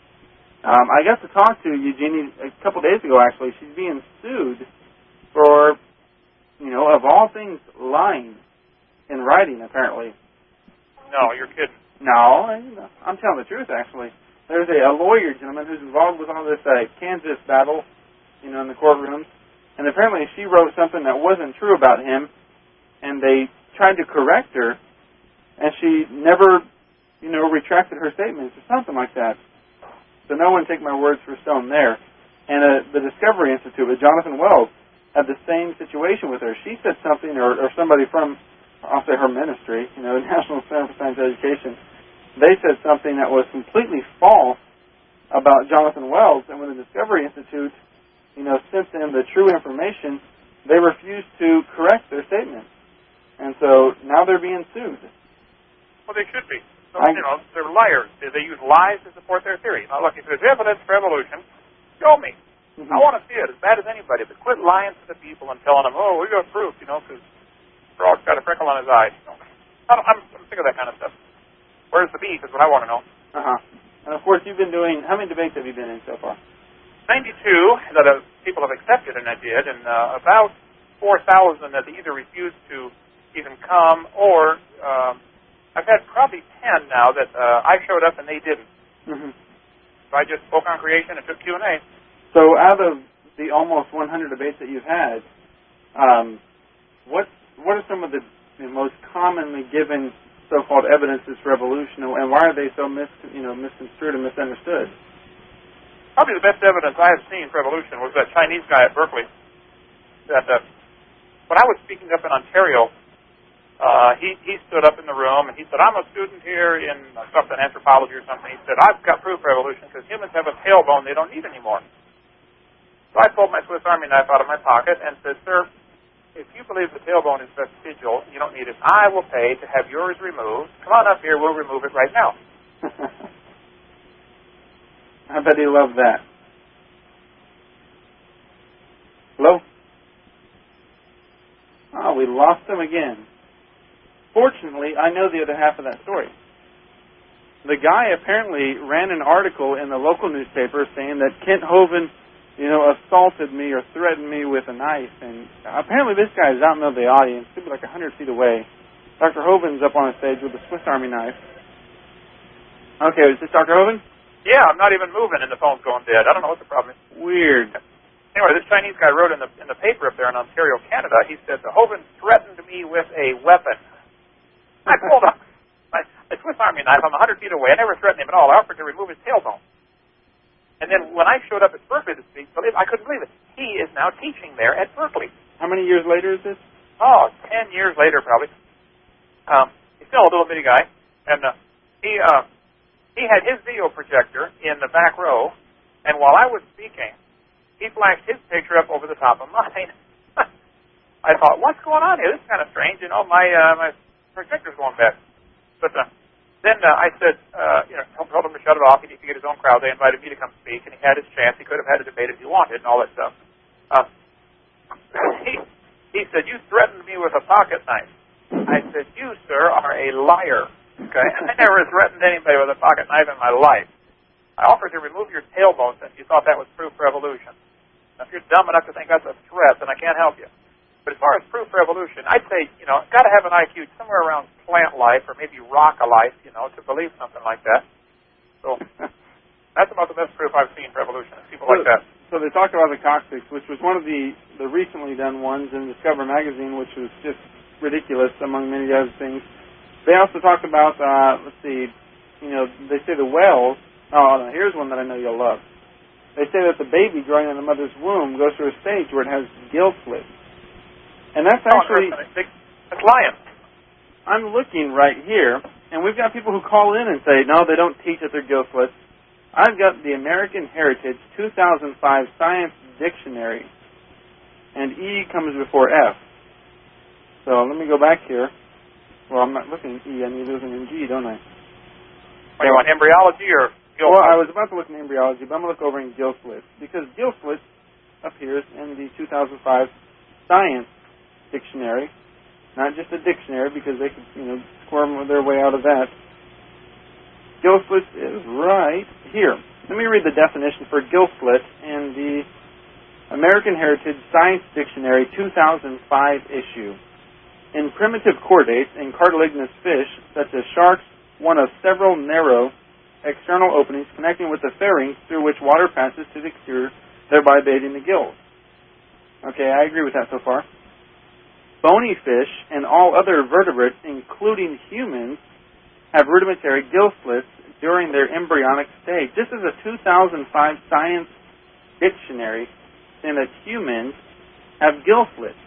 Um, I got to talk to Eugenie a couple days ago, actually. She's being sued for, you know, of all things, lying in writing, apparently. No, you're kidding. No, I'm telling the truth, actually. There's a, a lawyer gentleman who's involved with all this uh, Kansas battle, you know, in the courtrooms, and apparently she wrote something that wasn't true about him, and they tried to correct her, and she never, you know, retracted her statements or something like that. So no one take my words for stone there. And uh, the Discovery Institute with Jonathan Wells had the same situation with her. She said something, or, or somebody from, I'll say her ministry, you know, National Center for Science Education, they said something that was completely false about Jonathan Wells, and when the Discovery Institute, you know, sent them the true information, they refused to correct their statement. And so now they're being sued. Well, they should be. So, I, you know, they're liars. They, they use lies to support their theory. Now, look, if there's evidence for evolution, show me. Mm-hmm. I want to see it as bad as anybody, but quit lying to the people and telling them, oh, we got proof, you know, because Frog's got a freckle on his eye. You know, I don't, I'm, I'm sick of that kind of stuff. Where's the beef is what I want to know. Uh-huh. And, of course, you've been doing, how many debates have you been in so far? ninety-two that uh, people have accepted, and I did, and uh, about four thousand that either refused to even come, or um, I've had probably ten now that uh, I showed up and they didn't. Mm-hmm. So I just spoke on creation and took Q and A. So out of the almost one hundred debates that you've had, um, what what are some of the, the most commonly given so-called evidences for evolution, and why are they so mis you know misconstrued and misunderstood? Probably the best evidence I have seen for evolution was that Chinese guy at Berkeley. That uh, when I was speaking up in Ontario, uh, he he stood up in the room and he said, "I'm a student here in uh, something anthropology or something." He said, "I've got proof for evolution because humans have a tailbone they don't need anymore." So I pulled my Swiss Army knife out of my pocket and said, "Sir, if you believe the tailbone is vestigial, you don't need it. I will pay to have yours removed. Come on up here, we'll remove it right now." I bet he loved that. Hello? Oh, we lost him again. Fortunately, I know the other half of that story. The guy apparently ran an article in the local newspaper saying that Kent Hovind, you know, assaulted me or threatened me with a knife. And apparently this guy is out in the audience, could be like one hundred feet away. Doctor Hovind's up on a stage with a Swiss Army knife. Okay, is this Doctor Hovind? Yeah, I'm not even moving and the phone's going dead. I don't know what the problem is. Weird. Anyway, this Chinese guy wrote in the in the paper up there in Ontario, Canada, he said, the Hovind threatened me with a weapon. I pulled up my, my Swiss Army knife. I'm one hundred feet away. I never threatened him at all. I offered to remove his tailbone. And then when I showed up at Berkeley to speak, believe, I couldn't believe it. He is now teaching there at Berkeley. How many years later is this? Oh, ten years later, probably. Um, he's still a little bitty guy. And uh, he... Uh, He had his video projector in the back row, and while I was speaking, he flashed his picture up over the top of mine. I thought, what's going on here? This is kind of strange. You know, my uh, my projector's going bad. But uh, then uh, I said, uh, you know, told him to shut it off. He needed to get his own crowd. They invited me to come speak, and he had his chance. He could have had a debate if he wanted and all that stuff. Uh, he, he said, you threatened me with a pocket knife. I said, you, sir, are a liar. Okay, I never threatened anybody with a pocket knife in my life. I offered to remove your tailbone since you thought that was proof for evolution. Now, if you're dumb enough to think that's a threat, then I can't help you. But as far as proof for evolution, I'd say, you know, got to have an I Q somewhere around plant life or maybe rock life, you know, to believe something like that. So that's about the best proof I've seen for evolution, people so, like that. So they talked about the coccyx, which was one of the, the recently done ones in Discover magazine, which was just ridiculous among many other things. They also talk about, uh, let's see, you know, they say the whales. Oh, no, here's one that I know you'll love. They say that the baby growing in the mother's womb goes through a stage where it has gill slits. And that's actually... It's lying. I'm looking right here, and we've got people who call in and say, no, they don't teach that they're gill slits. I've got the American Heritage two thousand five Science Dictionary, and E comes before F. So let me go back here. Well, I'm not looking at E. I need to look in G, don't I? Are you on embryology or gill Well, slits? I was about to look in embryology, but I'm going to look over in gill slits, because gill slits appears in the two thousand five Science Dictionary. Not just a dictionary, because they could, you know, squirm their way out of that. Gill slits is right here. Let me read the definition for gill slit in the American Heritage Science Dictionary two thousand five issue. In primitive chordates and cartilaginous fish, such as sharks, one of several narrow external openings connecting with the pharynx through which water passes to the exterior, thereby bathing the gills. Okay, I agree with that so far. Bony fish and all other vertebrates, including humans, have rudimentary gill slits during their embryonic stage. This is a two thousand five Science Dictionary saying that humans have gill slits.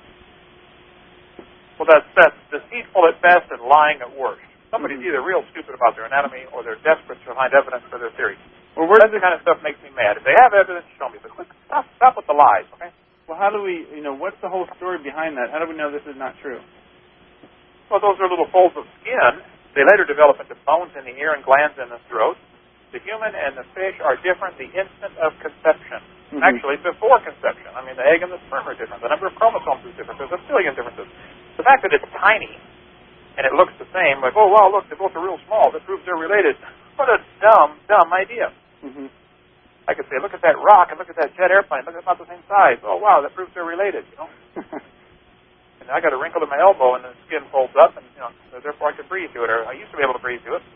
Well, that's, that's deceitful at best and lying at worst. Somebody's Mm-hmm. either real stupid about their anatomy or they're desperate to find evidence for their theory. Well, where's That's the kind of stuff makes me mad. If they have evidence, show me. But quick, stop, stop with the lies, okay? Well, how do we, you know, what's the whole story behind that? How do we know this is not true? Well, those are little folds of skin. They later develop into bones in the ear and glands in the throat. The human and the fish are different the instant of conception. Mm-hmm. Actually, before conception. I mean, the egg and the sperm are different. The number of chromosomes is different. There's a billion differences. The fact that it's tiny and it looks the same, like, oh, wow, look, they both are real small. This proves they're related. What a dumb, dumb idea. Mm-hmm. I could say, look at that rock and look at that jet airplane. Look, it's about the same size. Oh, wow, that proves they're related, you know. And I got a wrinkle in my elbow and the skin folds up, and, you know, so therefore I could breathe through it, or I used to be able to breathe through it.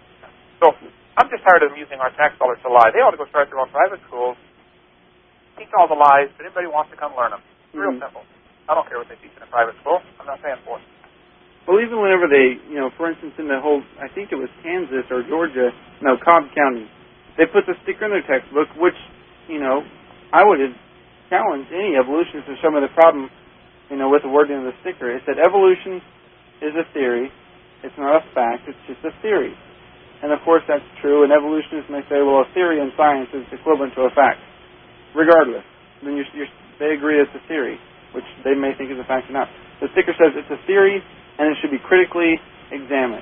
So I'm just tired of them using our tax dollars to lie. They ought to go start their own private schools, teach all the lies, but anybody wants to come learn them. It's real Mm-hmm. simple. I don't care what they teach in a private school. I'm not paying for it. Well, even whenever they, you know, for instance, in the whole, I think it was Kansas or Georgia, no, Cobb County, they put the sticker in their textbook, which, you know, I would have challenged any evolutionist to show me the problem, you know, with the wording of the sticker. It said evolution is a theory. It's not a fact. It's just a theory. And, of course, that's true. And evolutionists may say, well, a theory in science is equivalent to a fact. Regardless, then you're, you're, they agree it's a theory, which they may think is a fact or not. The sticker says it's a theory, and it should be critically examined.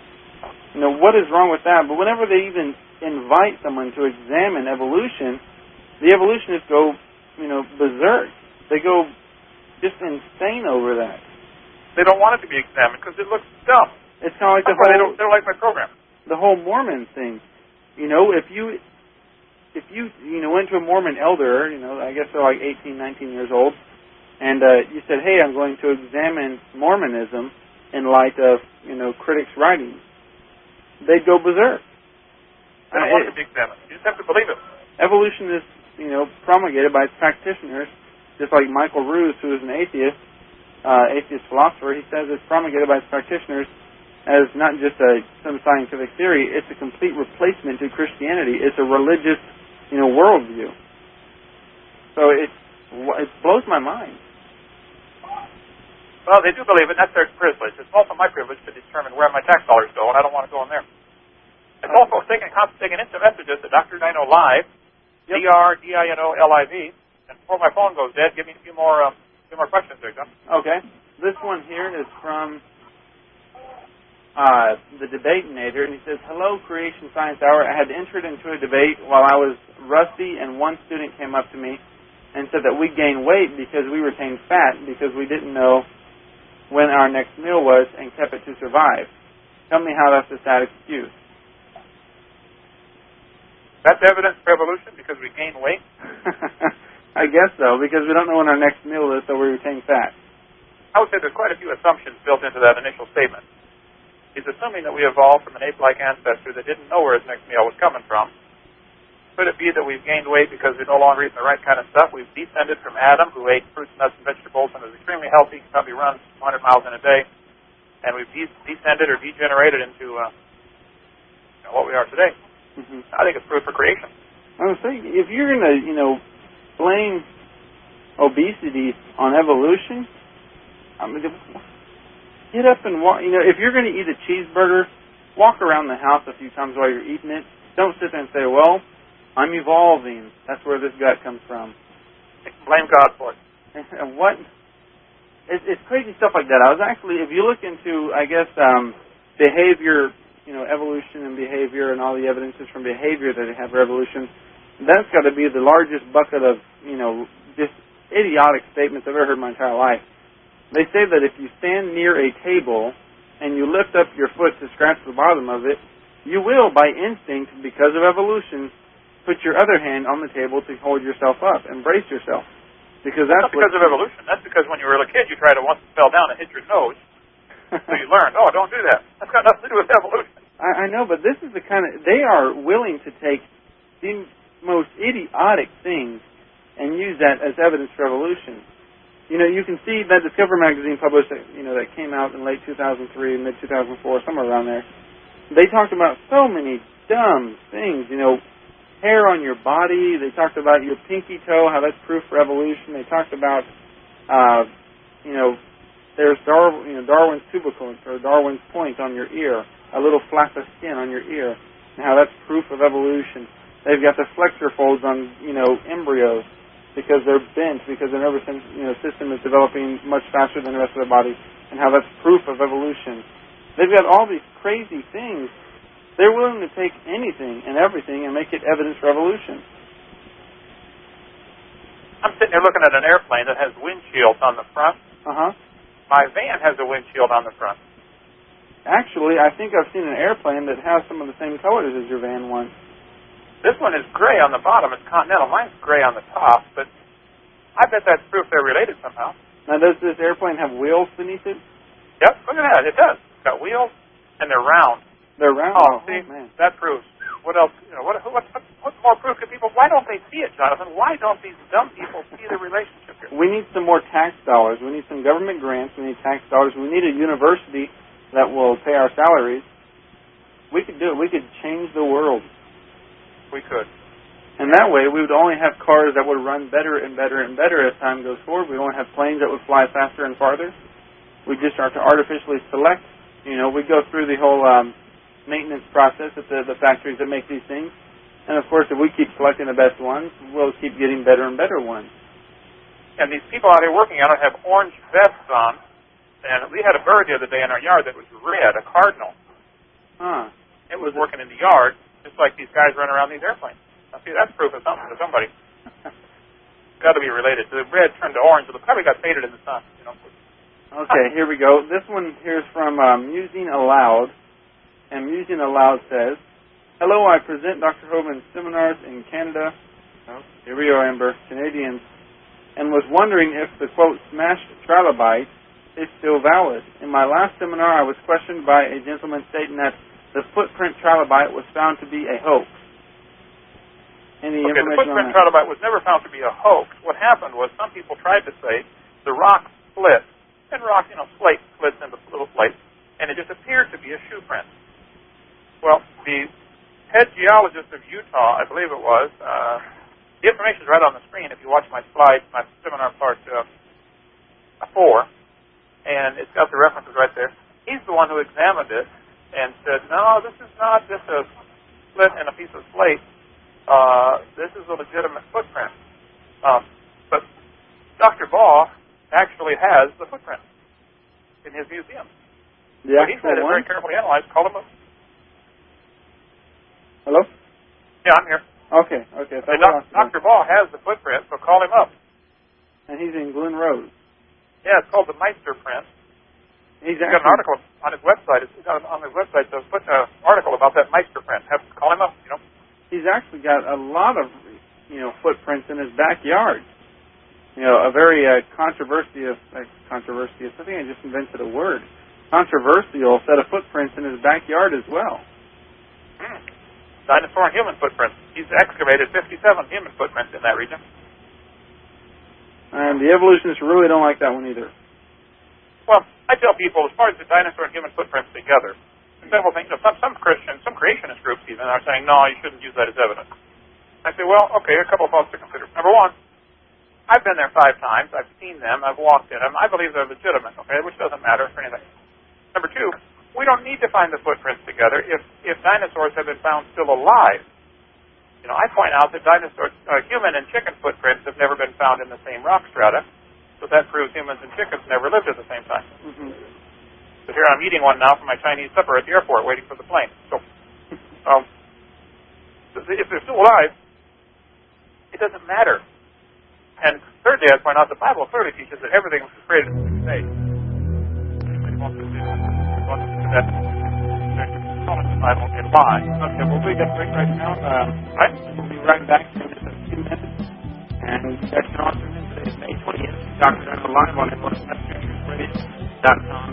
You know, what is wrong with that? But whenever they even invite someone to examine evolution, the evolutionists go, you know, berserk. They go just insane over that. They don't want it to be examined because it looks dumb. It's kind of like That's the why whole, they don't, they don't like my program. the whole Mormon thing. You know, if you, if you, you know, went to a Mormon elder, you know, I guess they're like eighteen, nineteen years old, and uh, you said, hey, I'm going to examine Mormonism in light of, you know, critics' writings, they'd go berserk. They don't Uh, want it it- to be examined. You just have to believe it. Evolution is, you know, promulgated by its practitioners, just like Michael Ruse, who is an atheist, uh, atheist philosopher. He says it's promulgated by its practitioners as not just a some scientific theory. It's a complete replacement to Christianity. It's a religious, you know, worldview. So it it blows my mind. Well, they do believe it, and that's their privilege. It's also my privilege to determine where my tax dollars go, and I don't want to go in there. It's also taking, taking instant messages to Doctor Dino Live, D R D I N O L I V, and before my phone goes dead, give me a few more, um, few more questions there, John. Okay. This one here is from uh, the Debateinator, and he says, hello, Creation Science Hour. I had entered into a debate while I was rusty, and one student came up to me and said that we gained weight because we retained fat because we didn't know when our next meal was and kept it to survive. Tell me how that's a sad excuse. That's evidence for evolution because we gain weight. I guess so, because we don't know when our next meal is, so we retain fat. I would say there's quite a few assumptions built into that initial statement. He's assuming that we evolved from an ape-like ancestor that didn't know where his next meal was coming from. Could it be that we've gained weight because we're no longer eating the right kind of stuff? We've descended from Adam, who ate fruits, nuts, and vegetables and was extremely healthy, could probably run one hundred miles in a day. And we've de- descended or degenerated into uh, you know, what we are today. Mm-hmm. I think it's proof for creation. I was saying, if you're going to, you know, blame obesity on evolution, I mean, get up and walk. You know, if you're going to eat a cheeseburger, walk around the house a few times while you're eating it. Don't sit there and say, well, I'm evolving. That's where this gut comes from. Blame God for it. What? It's, it's crazy stuff like that. I was actually, if you look into, I guess, um, behavior, you know, evolution and behavior and all the evidences from behavior that they have for evolution, that's got to be the largest bucket of, you know, just idiotic statements I've ever heard in my entire life. They say that if you stand near a table and you lift up your foot to scratch the bottom of it, you will, by instinct, because of evolution, put your other hand on the table to hold yourself up and brace yourself. Because that's, that's not because of evolution. That's because when you were a kid, you tried to once fell down and hit your nose. So you learned, oh, don't do that. That's got nothing to do with evolution. I, I know, but this is the kind of, they are willing to take the most idiotic things and use that as evidence for evolution. You know, you can see that Discover magazine published, you know, that came out in late two thousand three, mid two thousand four, somewhere around there. They talked about so many dumb things, you know, hair on your body. They talked about your pinky toe, how that's proof for evolution. They talked about, uh, you know, there's Dar- you know, Darwin's tubercle or Darwin's point on your ear, a little flap of skin on your ear, and how that's proof of evolution. They've got the flexor folds on, you know, embryos because they're bent, because their nervous you know, system is developing much faster than the rest of the body, and how that's proof of evolution. They've got all these crazy things. They're willing to take anything and everything and make it evidence for evolution. I'm sitting here looking at an airplane that has windshields on the front. Uh-huh. My van has a windshield on the front. Actually, I think I've seen an airplane that has some of the same colors as your van one. This one is gray on the bottom. It's Continental. Mine's gray on the top, but I bet that's proof they're related somehow. Now, does this airplane have wheels beneath it? Yep, look at that. It does. It's got wheels, and they're round. They're round? Oh, see, oh, man. That proves. What else? You know, what, what, what, what more proof can people? Why don't they see it, Jonathan? Why don't these dumb people see the relationship here? We need some more tax dollars. We need some government grants. We need tax dollars. We need a university that will pay our salaries. We could do it. We could change the world. We could. And that way, we would only have cars that would run better and better and better as time goes forward. We only have planes that would fly faster and farther. We just start to artificially select. You know, we go through the whole um, maintenance process at the, the factories that make these things. And, of course, if we keep selecting the best ones, we'll keep getting better and better ones. And these people out here working on it have orange vests on. And we had a bird the other day in our yard that was red, a cardinal. Huh. It was working in the yard, just like these guys run around these airplanes. Now, see, that's proof of something to somebody. Got to be related. The red turned to orange, so it probably got faded in the sun. You know. Okay, here we go. This one here is from um, Musing Aloud. And Musing Aloud says, hello, I present Doctor Hovind's seminars in Canada. Oh, here we go, Amber. Canadians. And was wondering if the, quote, smashed trilobite is still valid. In my last seminar, I was questioned by a gentleman stating that the footprint trilobite was found to be a hoax. Any okay, the information footprint on that? trilobite was never found to be a hoax. What happened was some people tried to say the rock split, and rock, you know, slate splits into little plates, and it just appeared to be a shoe print. Well, the head geologist of Utah, I believe it was, uh, the information is right on the screen if you watch my slide, my seminar part uh, four, and it's got the references right there. He's the one who examined it and said, no, this is not just a split in a piece of slate. Uh, this is a legitimate footprint. Um, but Doctor Baugh actually has the footprint in his museum. The so he's actual had it one? very carefully analyzed. Call him up. Hello? Yeah, I'm here. Okay, okay. Hey, doc, Doctor Baugh has the footprint, so call him up. And he's in Glen Rose. Yeah, it's called the Meister print. He's, He's got an article on his website. He's got on his website a foot, uh, article about that Meister print. Have call him up. You know. He's actually got a lot of, you know, footprints in his backyard. You know, a very uh, controversial, uh, controversial. I think I just invented a word. Controversial set of footprints in his backyard as well. Hmm. Dinosaur and human footprints. He's excavated fifty-seven human footprints in that region. And the evolutionists really don't like that one either. Well, I tell people, as far as the dinosaur and human footprints together, several things. You know, some some Christians, some creationist groups even are saying, no, you shouldn't use that as evidence. I say, well, okay, a couple of thoughts to consider. Number one, I've been there five times. I've seen them. I've walked in them. I believe they're legitimate, okay, which doesn't matter for anything. Number two, we don't need to find the footprints together if, if dinosaurs have been found still alive. You know, I point out that dinosaurs, uh, human and chicken footprints have never been found in the same rock strata. So that proves humans and chickens never lived at the same time. Mm-hmm. So here I'm eating one now for my Chinese supper at the airport, waiting for the plane. So, um, if they're still alive, it doesn't matter. And thirdly, I'd point out the Bible clearly teaches that everything was created in six days. It wants to do that. The Bible and lie. Okay, well, we got to break right now. Um, right? We'll be right back in just a few minutes. And you guys can also visit today, May twentieth, Doctor Dino Live on Northwest Radio dot com.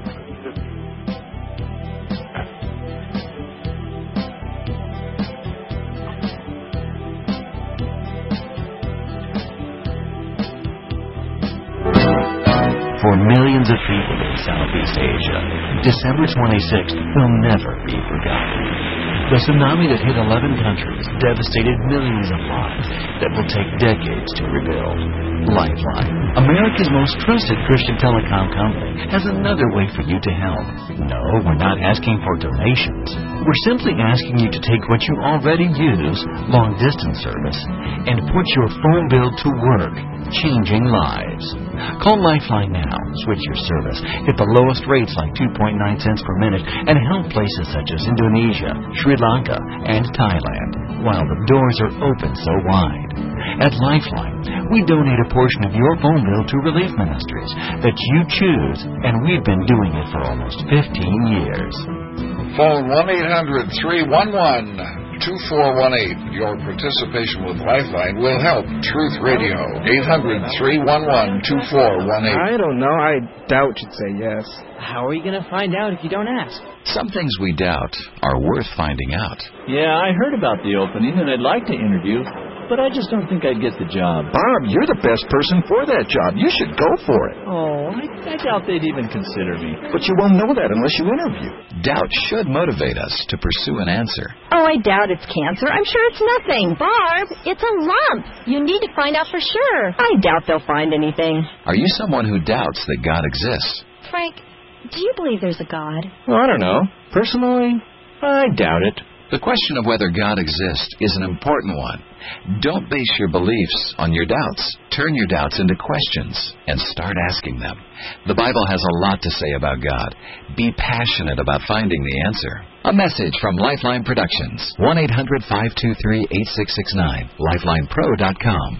For millions of people in Southeast Asia, December twenty-sixth will never be forgotten. The tsunami that hit eleven countries devastated millions of lives that will take decades to rebuild. Lifeline, America's most trusted Christian telecom company, has another way for you to help. No, we're not asking for donations. We're simply asking you to take what you already use, long-distance service, and put your phone bill to work, changing lives. Call Lifeline now, switch your service, get the lowest rates like two point nine cents per minute, and help places such as Indonesia, Sri Lanka, and Thailand, while the doors are open so wide. At Lifeline, we donate a portion of your phone bill to relief ministries that you choose, and we've been doing it for almost fifteen years. Phone one eight hundred three one one two four one eight. Your participation with Lifeline will help Truth Radio. eight hundred three one one two four one eight. I don't know. I doubt you'd say yes. How are you going to find out if you don't ask? Some things we doubt are worth finding out. Yeah, I heard about the opening, and I'd like to interview, but I just don't think I'd get the job. Bob, you're the best person for that job. You should go for it. Oh, I, I doubt they'd even consider me. But you won't know that unless you interview. Doubt should motivate us to pursue an answer. Oh, I doubt it's cancer. I'm sure it's nothing. Barb, it's a lump. You need to find out for sure. I doubt they'll find anything. Are you someone who doubts that God exists? Frank, do you believe there's a God? Well, I don't know. Personally, I doubt it. The question of whether God exists is an important one. Don't base your beliefs on your doubts. Turn your doubts into questions and start asking them. The Bible has a lot to say about God. Be passionate about finding the answer. A message from Lifeline Productions. one eight hundred five two three eight six six nine. lifeline pro dot com.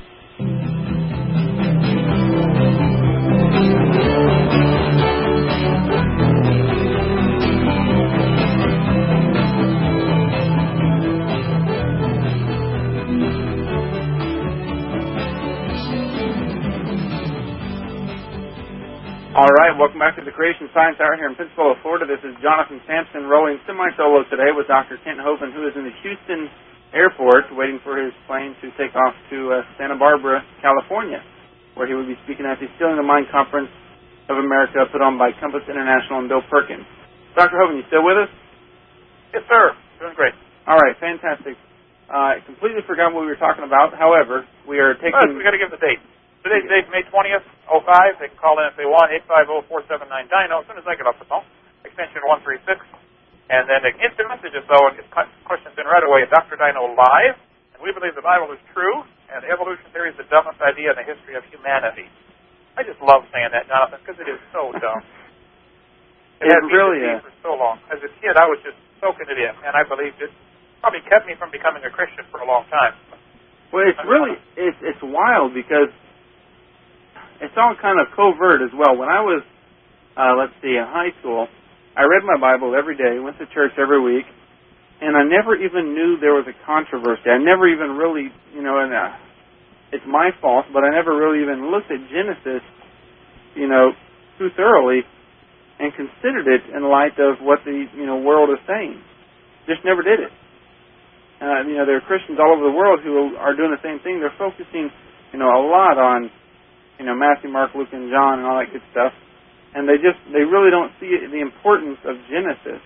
All right, welcome back to the Creation Science Hour here in Pensacola, Florida. This is Jonathan Sampson rolling semi-solo today with Doctor Kent Hovind, who is in the Houston airport waiting for his plane to take off to uh, Santa Barbara, California, where he will be speaking at the Stealing the Mind Conference of America put on by Compass International and Bill Perkins. Doctor Hovind, you still with us? Yes, sir. Doing great. All right, fantastic. I uh, completely forgot what we were talking about. However, we are taking... Well, we got to give the date. Today's date, May twentieth, oh five. They can call in if they want, eight five zero, four seven nine, Dino, as soon as I get off the phone, extension one three six. And then they can instant messages, though, and get questions in right away at Doctor Dino Live. And we believe the Bible is true, and evolution theory is the dumbest idea in the history of humanity. I just love saying that, Jonathan, because it is so dumb. It, it has really is. For so long. As a kid, I was just soaking it in, and I believed it. Probably kept me from becoming a Christian for a long time. Well, it's really, it's, it's wild, because it's all kind of covert as well. When I was, uh, let's see, in high school, I read my Bible every day, went to church every week, and I never even knew there was a controversy. I never even really, you know, and uh, it's my fault, but I never really even looked at Genesis, you know, too thoroughly and considered it in light of what the, you know, world is saying. Just never did it. Uh, you know, there are Christians all over the world who are doing the same thing. They're focusing, you know, a lot on, you know, Matthew, Mark, Luke, and John, and all that good stuff. And they just, they really don't see the importance of Genesis.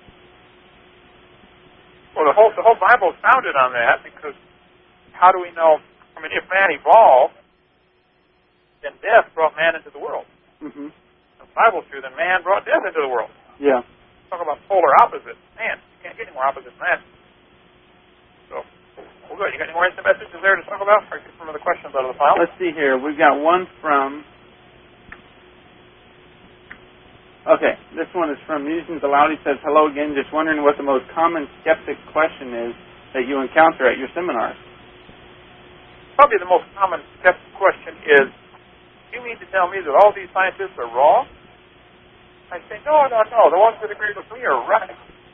Well, the whole, the whole Bible is founded on that, because how do we know, I mean, if man evolved, then death brought man into the world. Mm-hmm. If the Bible's true, then man brought death into the world. Yeah. Talk about polar opposites. Man, you can't get any more opposite than that. So, well, good. You got any more instant messages there to talk about? Or get some of the questions out of the file? Let's see here. We've got one from Okay, this one is from Musings Aloud. He says, hello again, just wondering what the most common skeptic question is that you encounter at your seminars. Probably the most common skeptic question is, you mean to tell me that all these scientists are wrong? I say, no, no, no, the ones that agree with me are right.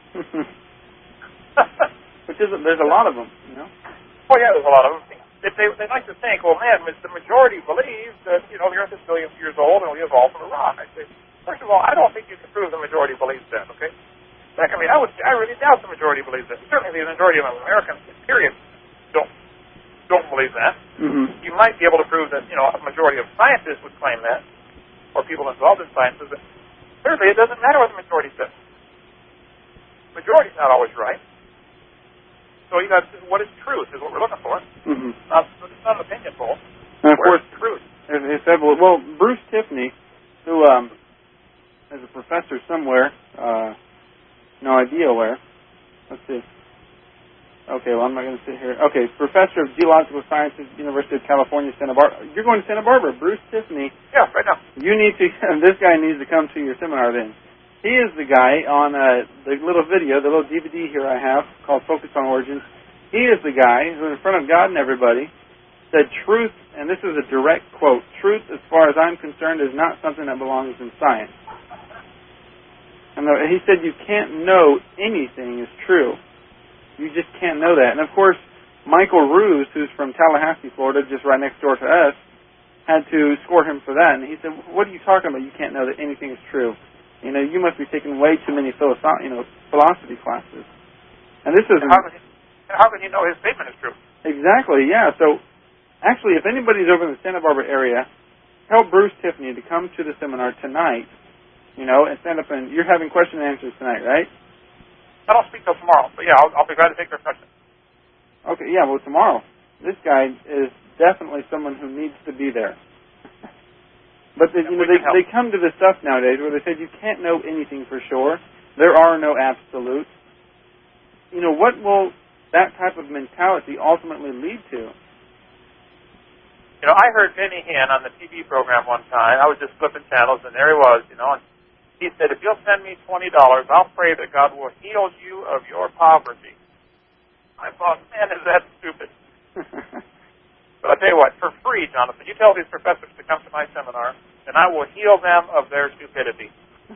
Which is, there's a lot of them, you know? Oh, yeah, there's a lot of them. They, they, they like to think, well, man, the majority believes that, you know, the Earth is billions of years old and we evolved from a rock. I say, first of all, I don't think you can prove the majority believes that, okay? Secondly, I would, I really doubt the majority believes that. Certainly the majority of Americans, period, don't, don't believe that. Mm-hmm. You might be able to prove that, you know, a majority of scientists would claim that, or people involved in sciences. But thirdly, it doesn't matter what the majority says. Majority's not always right. So you got what is truth is what we're looking for. Mm-hmm. Not, it's not an opinion poll. And of Where's course, truth? There's several. Well, Bruce Tiffany, who um, is a professor somewhere, uh, no idea where. Let's see. Okay, well, I'm not going to sit here. Okay, professor of geological sciences, University of California, Santa Barbara. You're going to Santa Barbara. Bruce Tiffany. Yeah, right now. You need to. This guy needs to come to your seminar then. He is the guy on uh, the little video, the little D V D here I have called Focus on Origins. He is the guy who, in front of God and everybody, said truth, and this is a direct quote, truth, as far as I'm concerned, is not something that belongs in science. And the, he said you can't know anything is true. You just can't know that. And, of course, Michael Ruse, who's from Tallahassee, Florida, just right next door to us, had to score him for that. And he said, what are you talking about? You can't know that anything is true. You know, you must be taking way too many philosoph- you know, philosophy classes. And this is how can, he, how can he know his statement is true? Exactly, yeah. So, actually, if anybody's over in the Santa Barbara area, tell Bruce Tiffany to come to the seminar tonight, you know, and stand up and, you're having question and answers tonight, right? I don't speak till tomorrow, but yeah, I'll, I'll be glad to take their questions. Okay, yeah, well, tomorrow. This guy is definitely someone who needs to be there. But they, you know, they, they come to this stuff nowadays where they say you can't know anything for sure. There are no absolutes. You know, what will that type of mentality ultimately lead to? You know, I heard Benny Hinn on the T V program one time. I was just flipping channels, and there he was, you know, and he said, if you'll send me twenty dollars, I'll pray that God will heal you of your poverty. I thought, man, is that stupid. But I'll tell you what, for free, Jonathan, you tell these professors to come to my seminar, and I will heal them of their stupidity.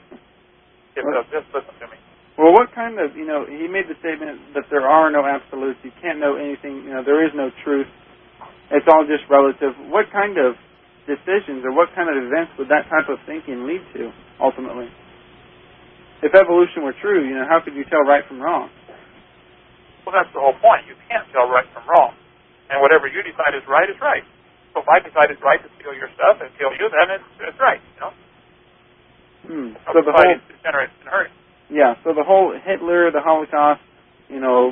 If they'll just listen to me. Well, what kind of, you know, he made the statement that there are no absolutes. You can't know anything. You know, there is no truth. It's all just relative. What kind of decisions or what kind of events would that type of thinking lead to, ultimately? If evolution were true, you know, how could you tell right from wrong? Well, that's the whole point. You can't tell right from wrong. And whatever you decide is right is right. So if I decide it's right to steal your stuff and kill you, then it's, it's right, you know? Hmm. So the whole... degenerate and hurt. Yeah, so the whole Hitler, the Holocaust, you know,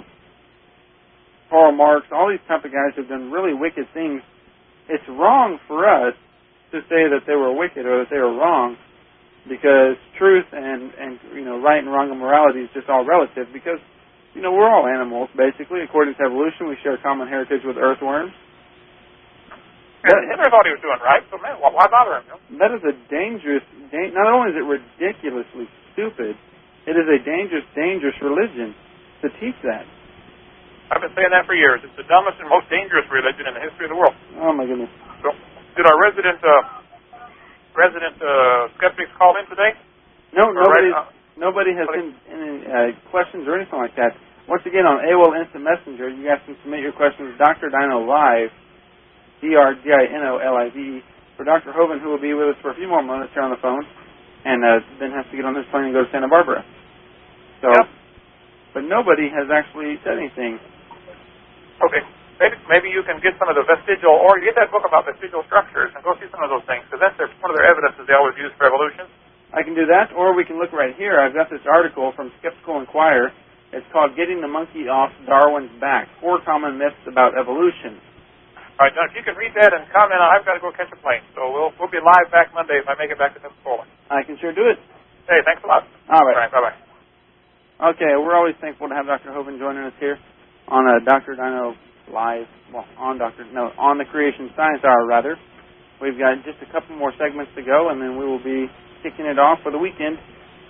Karl Marx, all these type of guys have done really wicked things. It's wrong for us to say that they were wicked or that they were wrong, because truth and, and you know, right and wrong and morality is just all relative, because, you know, we're all animals, basically. According to evolution, we share a common heritage with earthworms. Yeah, Hitler thought he was doing right, so man, why bother him? You know? That is a dangerous, da- not only is it ridiculously stupid, it is a dangerous, dangerous religion to teach that. I've been saying that for years. It's the dumbest and most dangerous religion in the history of the world. Oh, my goodness. So, did our resident uh, resident uh, skeptics call in today? No, nobody, right, uh, nobody has any, any uh, questions or anything like that. Once again, on A O L Instant Messenger, you guys can submit your questions to Doctor Dino Live, D R D I N O L I V E, for Doctor Hovind, who will be with us for a few more moments here on the phone, and uh, then has to get on this plane and go to Santa Barbara. So, yep. But nobody has actually said anything. Okay. Maybe, maybe you can get some of the vestigial, or get that book about vestigial structures and go see some of those things, because that's their, one of their evidences they always use for evolution. I can do that, or we can look right here. I've got this article from Skeptical Inquirer. It's called Getting the Monkey Off Darwin's Back, Four Common Myths About Evolution. All right, John, if you can read that and comment on, I've got to go catch a plane. So we'll we'll be live back Monday if I make it back to Pensacola. I can sure do it. Hey, thanks a lot. All right. All right, bye-bye. Okay, we're always thankful to have Doctor Hovind joining us here on uh, Doctor Dino Live, well, on Doctor no, on the Creation Science Hour, rather. We've got just a couple more segments to go, and then we will be kicking it off for the weekend.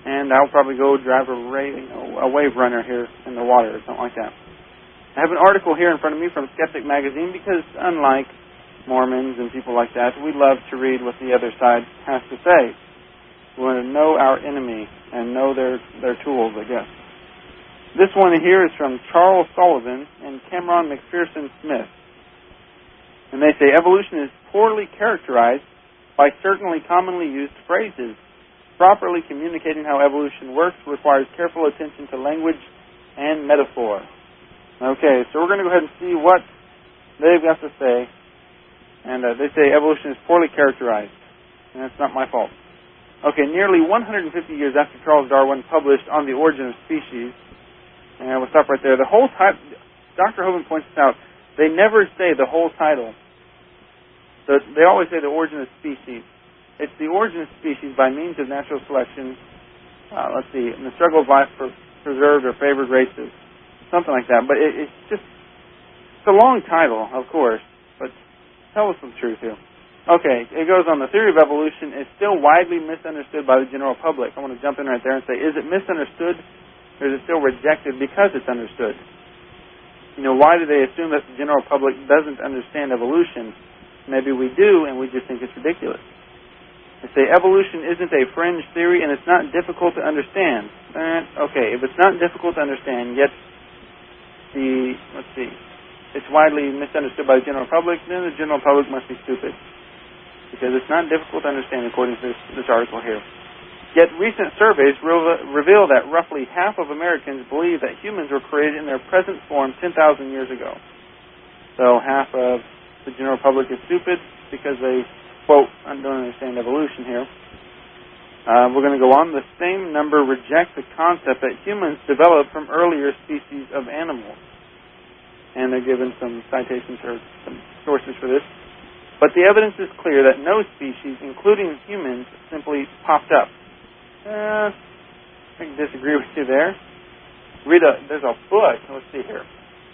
and I'll probably go drive a, ra- you know, a wave runner here in the water or something like that. I have an article here in front of me from Skeptic Magazine because, unlike Mormons and people like that, we love to read what the other side has to say. We want to know our enemy and know their, their tools, I guess. This one here is from Charles Sullivan and Cameron McPherson Smith. And they say, evolution is poorly characterized by certainly commonly used phrases. Properly communicating how evolution works requires careful attention to language and metaphor. Okay, so we're going to go ahead and see what they've got to say. And uh, they say evolution is poorly characterized. And that's not my fault. Okay, nearly one hundred fifty years after Charles Darwin published On the Origin of Species, and we'll stop right there. The whole title, Doctor Hovind points out, they never say the whole title. So they always say the origin of species. It's the origin of species by means of natural selection. Uh, let's see, in the struggle of life for preserved or favored races. Something like that. But it, it's just, it's a long title, of course. But tell us the truth here. Okay, it goes on. The theory of evolution is still widely misunderstood by the general public. I want to jump in right there and say, is it misunderstood or is it still rejected because it's understood? You know, why do they assume that the general public doesn't understand evolution? Maybe we do, and we just think it's ridiculous. They say evolution isn't a fringe theory and it's not difficult to understand. Uh, okay, if it's not difficult to understand, yet the, let's see, it's widely misunderstood by the general public, then the general public must be stupid. Because it's not difficult to understand according to this, this article here. Yet recent surveys re- reveal that roughly half of Americans believe that humans were created in their present form ten thousand years ago. So half of the general public is stupid because they, quote, I don't understand evolution here. Uh, we're going to go on. The same number reject the concept that humans developed from earlier species of animals. And they're given some citations or some sources for this. But the evidence is clear that no species, including humans, simply popped up. Uh, I can disagree with you there. Read a, there's a book, let's see here.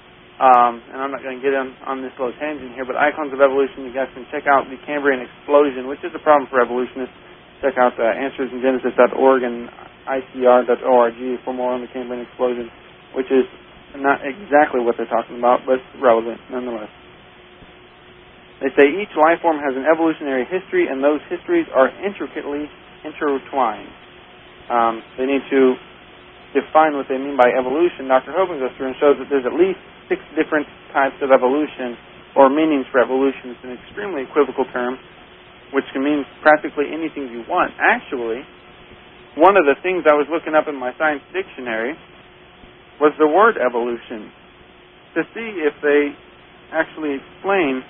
Um, and I'm not going to get on, on this little tangent here, but Icons of Evolution, you guys can check out the Cambrian Explosion, which is a problem for evolutionists. Check out uh, answers in genesis dot org and I C R dot org for more on the Cambrian Explosion, which is not exactly what they're talking about, but relevant nonetheless. They say each life form has an evolutionary history, and those histories are intricately intertwined. Um, they need to define what they mean by evolution. Doctor Hovind goes through and shows that there's at least six different types of evolution, or meanings for evolution. It's an extremely equivocal term, which can mean practically anything you want. Actually, one of the things I was looking up in my science dictionary was the word evolution, to see if they actually explain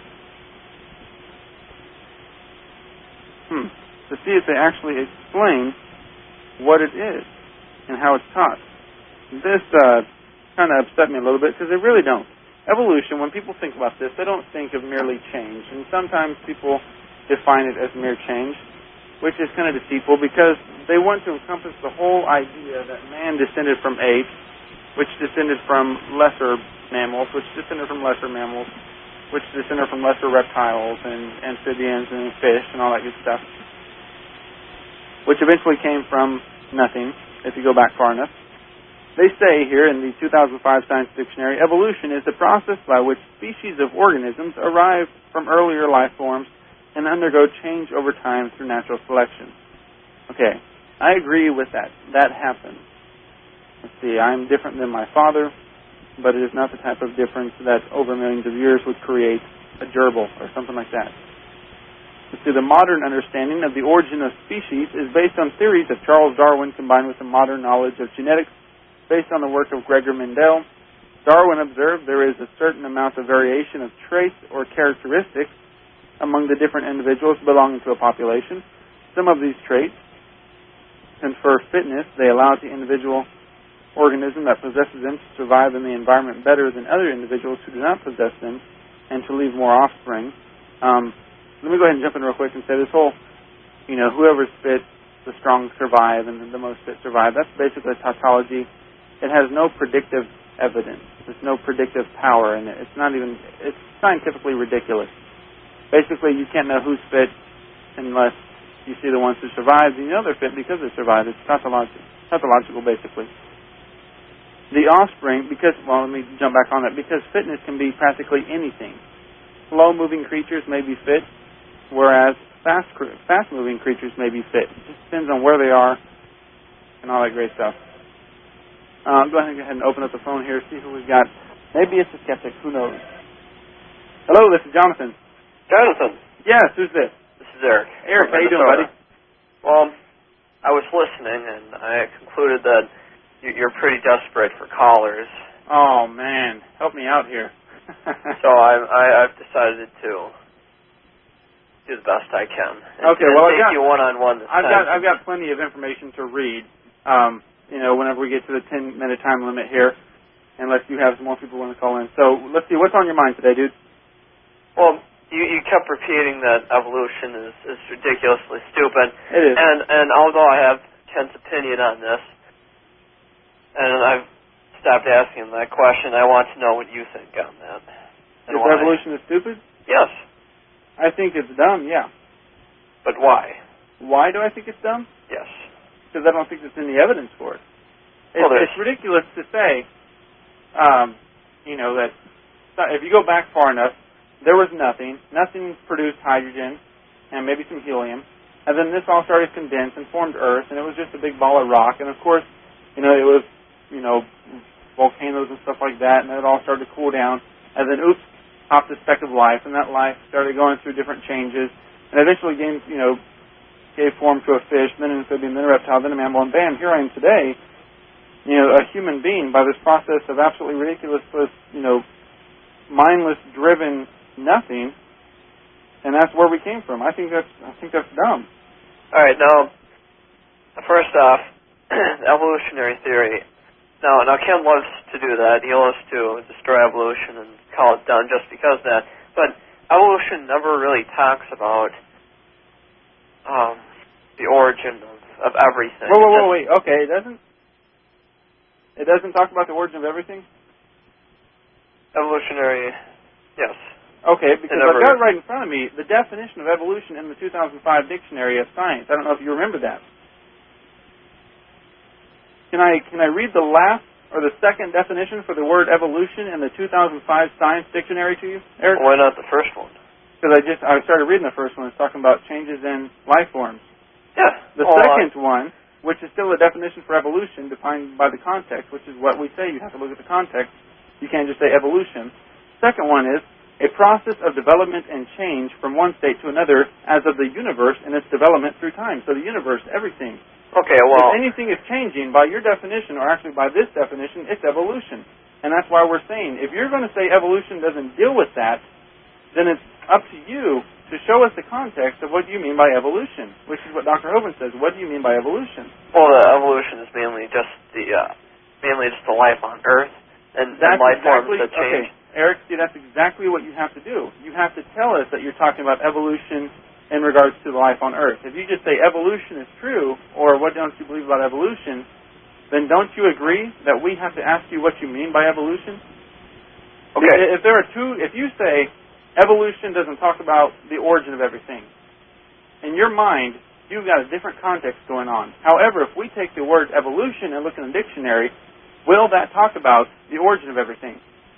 Hmm. to see if they actually explain what it is and how it's taught. This uh, kind of upset me a little bit because they really don't. Evolution, when people think about this, they don't think of merely change. And sometimes people define it as mere change, which is kind of deceitful because they want to encompass the whole idea that man descended from apes, which descended from lesser mammals, which descended from lesser mammals, which descended from lesser reptiles and amphibians and fish and all that good stuff, which eventually came from nothing, if you go back far enough. They say here in the two thousand five Science Dictionary, evolution is the process by which species of organisms arrive from earlier life forms and undergo change over time through natural selection. Okay, I agree with that. That happens. Let's see, I'm different than my father, but it is not the type of difference that over millions of years would create a gerbil or something like that. Let's see, the modern understanding of the origin of species is based on theories of Charles Darwin combined with the modern knowledge of genetics based on the work of Gregor Mendel. Darwin observed there is a certain amount of variation of traits or characteristics among the different individuals belonging to a population. Some of these traits confer fitness. They allow the individual organism that possesses them to survive in the environment better than other individuals who do not possess them and to leave more offspring. Um, let me go ahead and jump in real quick and say this whole, you know, whoever's fit, the strong survive and the most fit survive. That's basically a tautology. It has no predictive evidence. There's no predictive power in it. It's not even, it's scientifically ridiculous. Basically, you can't know who's fit unless you see the ones who survived and you know they're fit because they survived. It's tautology. pathological, basically. The offspring, because, well, let me jump back on that, because fitness can be practically anything. Slow-moving creatures may be fit, whereas fast, fast-moving creatures may be fit. It just depends on where they are and all that great stuff. Um, go ahead and open up the phone here, see who we've got. Maybe it's a skeptic, who knows. Hello, this is Jonathan. Jonathan. Yes, who's this? This is Eric. Eric, how you doing, buddy? Well, I was listening, and I concluded that you're pretty desperate for callers. Oh, man. Help me out here. So I, I, I've decided to do the best I can. And okay, well, I've got you one-on-one this I've time. got I've got plenty of information to read. Um, you know, whenever we get to the ten-minute time limit here, unless you have some more people want to call in. So let's see, what's on your mind today, dude? Well, you, you kept repeating that evolution is, is ridiculously stupid. It is. And and although I have Ken's opinion on this, and I've stopped asking him that question, I want to know what you think on that. And If why. evolution is stupid? Yes. I think it's dumb, yeah. But why? Why do I think it's dumb? Yes. Because I don't think there's any evidence for it. It's, Well, it's ridiculous to say, um, you know, that if you go back far enough, there was nothing. Nothing produced hydrogen and maybe some helium. And then this all started to condense and formed Earth, and it was just a big ball of rock. And, of course, you know, it was, you know, volcanoes and stuff like that, and then it all started to cool down. And then, oops, popped a speck of life, and that life started going through different changes, and eventually gave, you know, gave form to a fish, then an amphibian, then a reptile, then a mammal, and bam, here I am today, you know, a human being by this process of absolutely ridiculous, you know, mindless, driven nothing, and that's where we came from. I think that's, I think that's dumb. All right, now, first off, evolutionary theory. Now, now Ken loves to do that. He loves to destroy evolution and call it done just because of that. But evolution never really talks about um, the origin of, of everything. Whoa, whoa, whoa, wait. Okay, it doesn't. It doesn't talk about the origin of everything. Evolutionary, yes. Okay, because never, I've got right in front of me the definition of evolution in the two thousand five Dictionary of Science. I don't know if you remember that. Can I can I read the last or the second definition for the word evolution in the two thousand five Science Dictionary to you, Eric? Why not the first one? Because I just I started reading the first one. It's talking about changes in life forms. Yeah. The well, second uh, one, which is still a definition for evolution defined by the context, which is what we say. You have to look at the context. You can't just say evolution. Second one is a process of development and change from one state to another as of the universe and its development through time. So the universe, everything. Okay, well... If anything is changing, by your definition, or actually by this definition, it's evolution. And that's why we're saying, if you're going to say evolution doesn't deal with that, then it's up to you to show us the context of what you mean by evolution, which is what Doctor Hovind says. What do you mean by evolution? Well, the evolution is mainly just the uh, mainly just the life on Earth and, and life exactly, forms that change. Okay, Eric, see, that's exactly what you have to do. You have to tell us that you're talking about evolution in regards to the life on Earth. If you just say evolution is true, or what don't you believe about evolution, then don't you agree that we have to ask you what you mean by evolution? Okay. If there are two, if you say evolution doesn't talk about the origin of everything, in your mind, you've got a different context going on. However, if we take the word evolution and look in the dictionary, will that talk about the origin of everything?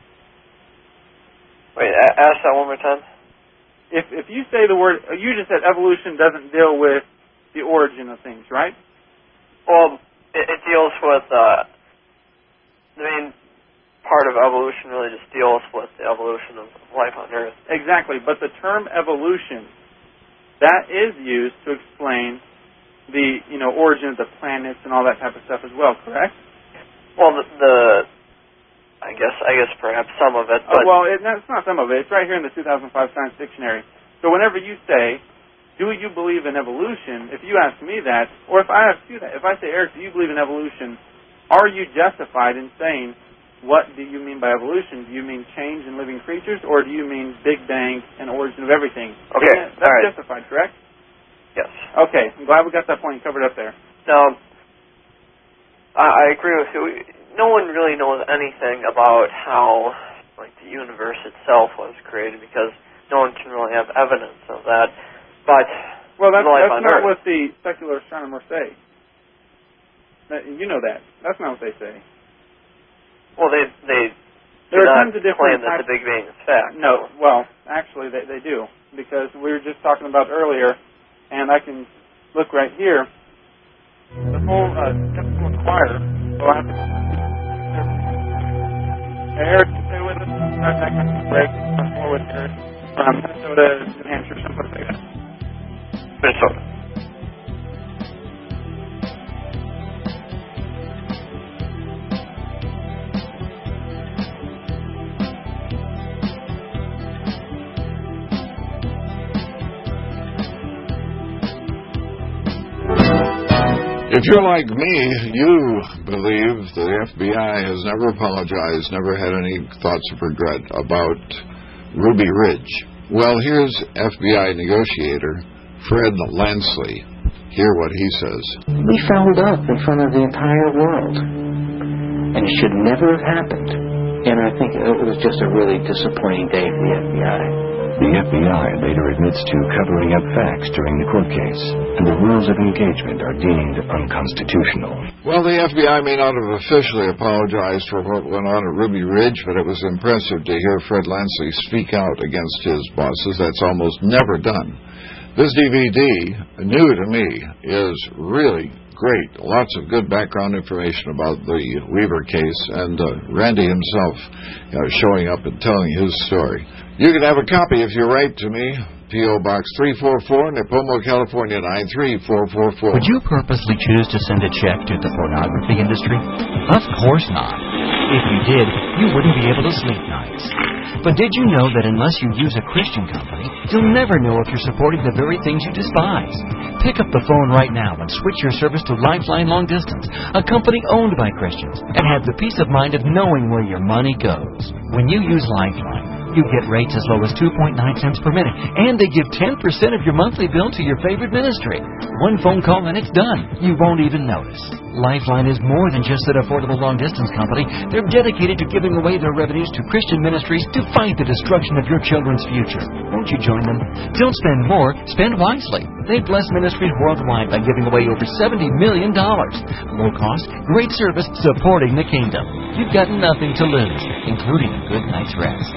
Wait, ask that one more time. If if you say the word, you just said evolution doesn't deal with the origin of things, right? Well, it, it deals with, uh, the main part of evolution really just deals with the evolution of life on Earth. Exactly, but the term evolution, that is used to explain the, you know, origin of the planets and all that type of stuff as well, correct? Well, the, the I guess I guess perhaps some of it. But oh, well, it, it's not some of it. It's right here in the two thousand five Science Dictionary. So whenever you say, do you believe in evolution, if you ask me that, or if I ask you that, if I say, Eric, do you believe in evolution, are you justified in saying, what do you mean by evolution? Do you mean change in living creatures, or do you mean Big Bang and origin of everything? Okay, that, that's all right. justified, correct? Yes. Okay, I'm glad we got that point covered up there. Now, I, I agree with you. No one really knows anything about how, like, the universe itself was created because no one can really have evidence of that. But well, that's, life that's on not Earth. what the secular astronomers say. That, you know that. That's not what they say. Well, they they there do are not tons of different claim that types. the Big Bang is fact. No, well, actually, they they do, because we were just talking about earlier, and I can look right here. The whole uh, typical choir. So I have to. Hey, Eric, stay with us. Right back on the break. More with Eric from Minnesota, New Hampshire, someplace like that. Minnesota. If you're like me, you believe the F B I has never apologized, never had any thoughts of regret about Ruby Ridge. Well, here's F B I negotiator Fred Lansley. Hear what he says. We fouled up in front of the entire world, and it should never have happened. And I think it was just a really disappointing day for the F B I. The F B I later admits to covering up facts during the court case, and the rules of engagement are deemed unconstitutional. Well, the F B I may not have officially apologized for what went on at Ruby Ridge, but it was impressive to hear Fred Lansley speak out against his bosses. That's almost never done. This D V D, new to me, is really great. Lots of good background information about the Weaver case, and uh, Randy himself uh, showing up and telling his story. You can have a copy if you write to me, P O. Box three four four, Nipomo, California, nine three four four four. Would you purposely choose to send a check to the pornography industry? Of course not. If you did, you wouldn't be able to sleep nights. But did you know that unless you use a Christian company, you'll never know if you're supporting the very things you despise? Pick up the phone right now and switch your service to Lifeline Long Distance, a company owned by Christians, and have the peace of mind of knowing where your money goes. When you use Lifeline, you get rates as low as two point nine cents per minute, and they give ten percent of your monthly bill to your favorite ministry. One phone call and it's done. You won't even notice. Lifeline is more than just an affordable long-distance company. They're dedicated to giving away their revenues to Christian ministries to fight the destruction of your children's future. Won't you join them? Don't spend more, spend wisely. They bless ministries worldwide by giving away over seventy million dollars. Low cost, great service, supporting the kingdom. You've got nothing to lose, including a good night's rest.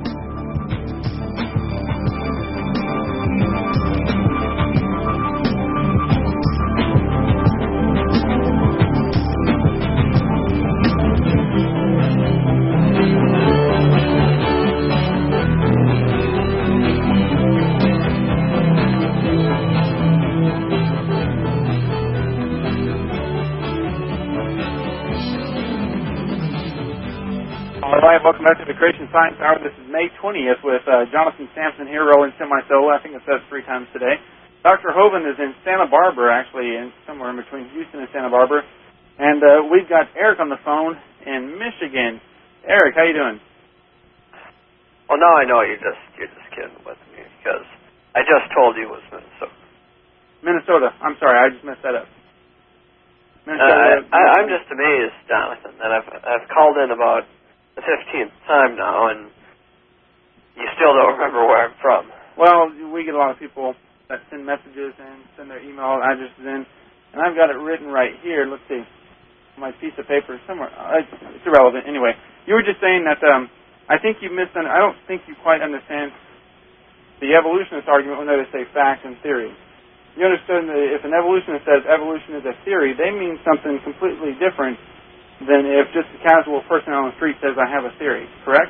Welcome back to the Creation Science Hour. This is May twentieth with uh, Jonathan Sampson here rolling semi-solo. I think I've said it three times today. Doctor Hovind is in Santa Barbara, actually, in somewhere in between Houston and Santa Barbara. And uh, we've got Eric on the phone in Michigan. Eric, how you doing? Well, now I know you're just you're just kidding with me, because I just told you it was Minnesota. Minnesota. I'm sorry, I just messed that up. Minnesota. Uh, I, I'm just amazed, Jonathan, that I've I've called in about the fifteenth time now, and you still don't remember where I'm from. Well, we get a lot of people that send messages and send their email addresses in, and I've got it written right here. Let's see, my piece of paper somewhere. It's irrelevant. Anyway, you were just saying that um, I think you missed. I don't think you quite understand the evolutionist argument when they say fact and theory. You understand that if an evolutionist says evolution is a theory, they mean something completely different than if just a casual person on the street says, I have a theory, correct?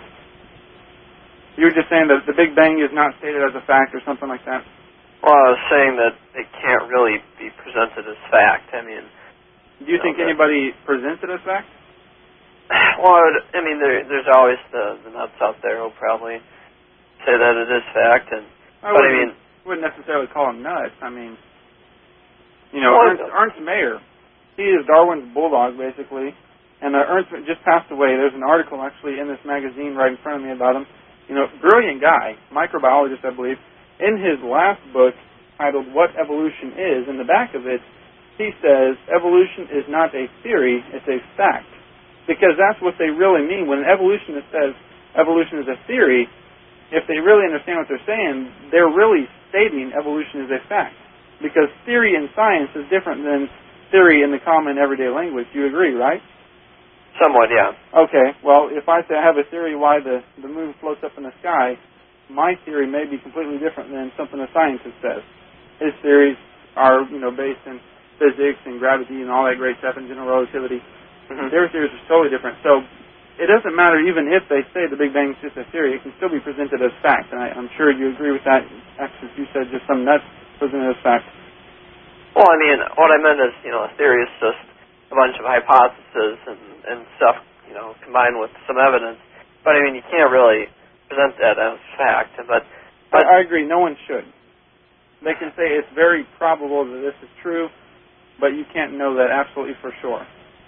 You were just saying that the Big Bang is not stated as a fact or something like that? Well, I was saying that it can't really be presented as fact. I mean... Do you, you think know, anybody presents it as fact? Well, I mean, there, there's always the, the nuts out there who'll probably say that it is fact, and... I but I mean... wouldn't necessarily call them nuts. I mean, you know, well, Ernst, Ernst Mayr, he is Darwin's bulldog, basically. And uh, Ernst just passed away. There's an article actually in this magazine right in front of me about him. You know, brilliant guy, microbiologist, I believe. In his last book, titled What Evolution Is, in the back of it, he says, evolution is not a theory, it's a fact. Because that's what they really mean. When an evolutionist says evolution is a theory, if they really understand what they're saying, they're really stating evolution is a fact. Because theory in science is different than theory in the common everyday language. You agree, right? Somewhat, yeah. Okay. Well, if I say I have a theory why the, the moon floats up in the sky, my theory may be completely different than something a scientist says. His theories are, you know, based in physics and gravity and all that great stuff and general relativity. Mm-hmm. Their theories are totally different. So it doesn't matter even if they say the Big Bang is just a theory. It can still be presented as fact. And I, I'm sure you agree with that. Actually, you said just something that's presented as fact. Well, I mean, what I meant is, you know, a theory is just a bunch of hypotheses and, and stuff, you know, combined with some evidence. But, I mean, you can't really present that as fact. But, but I, I agree. No one should. They can say it's very probable that this is true, but you can't know that absolutely for sure.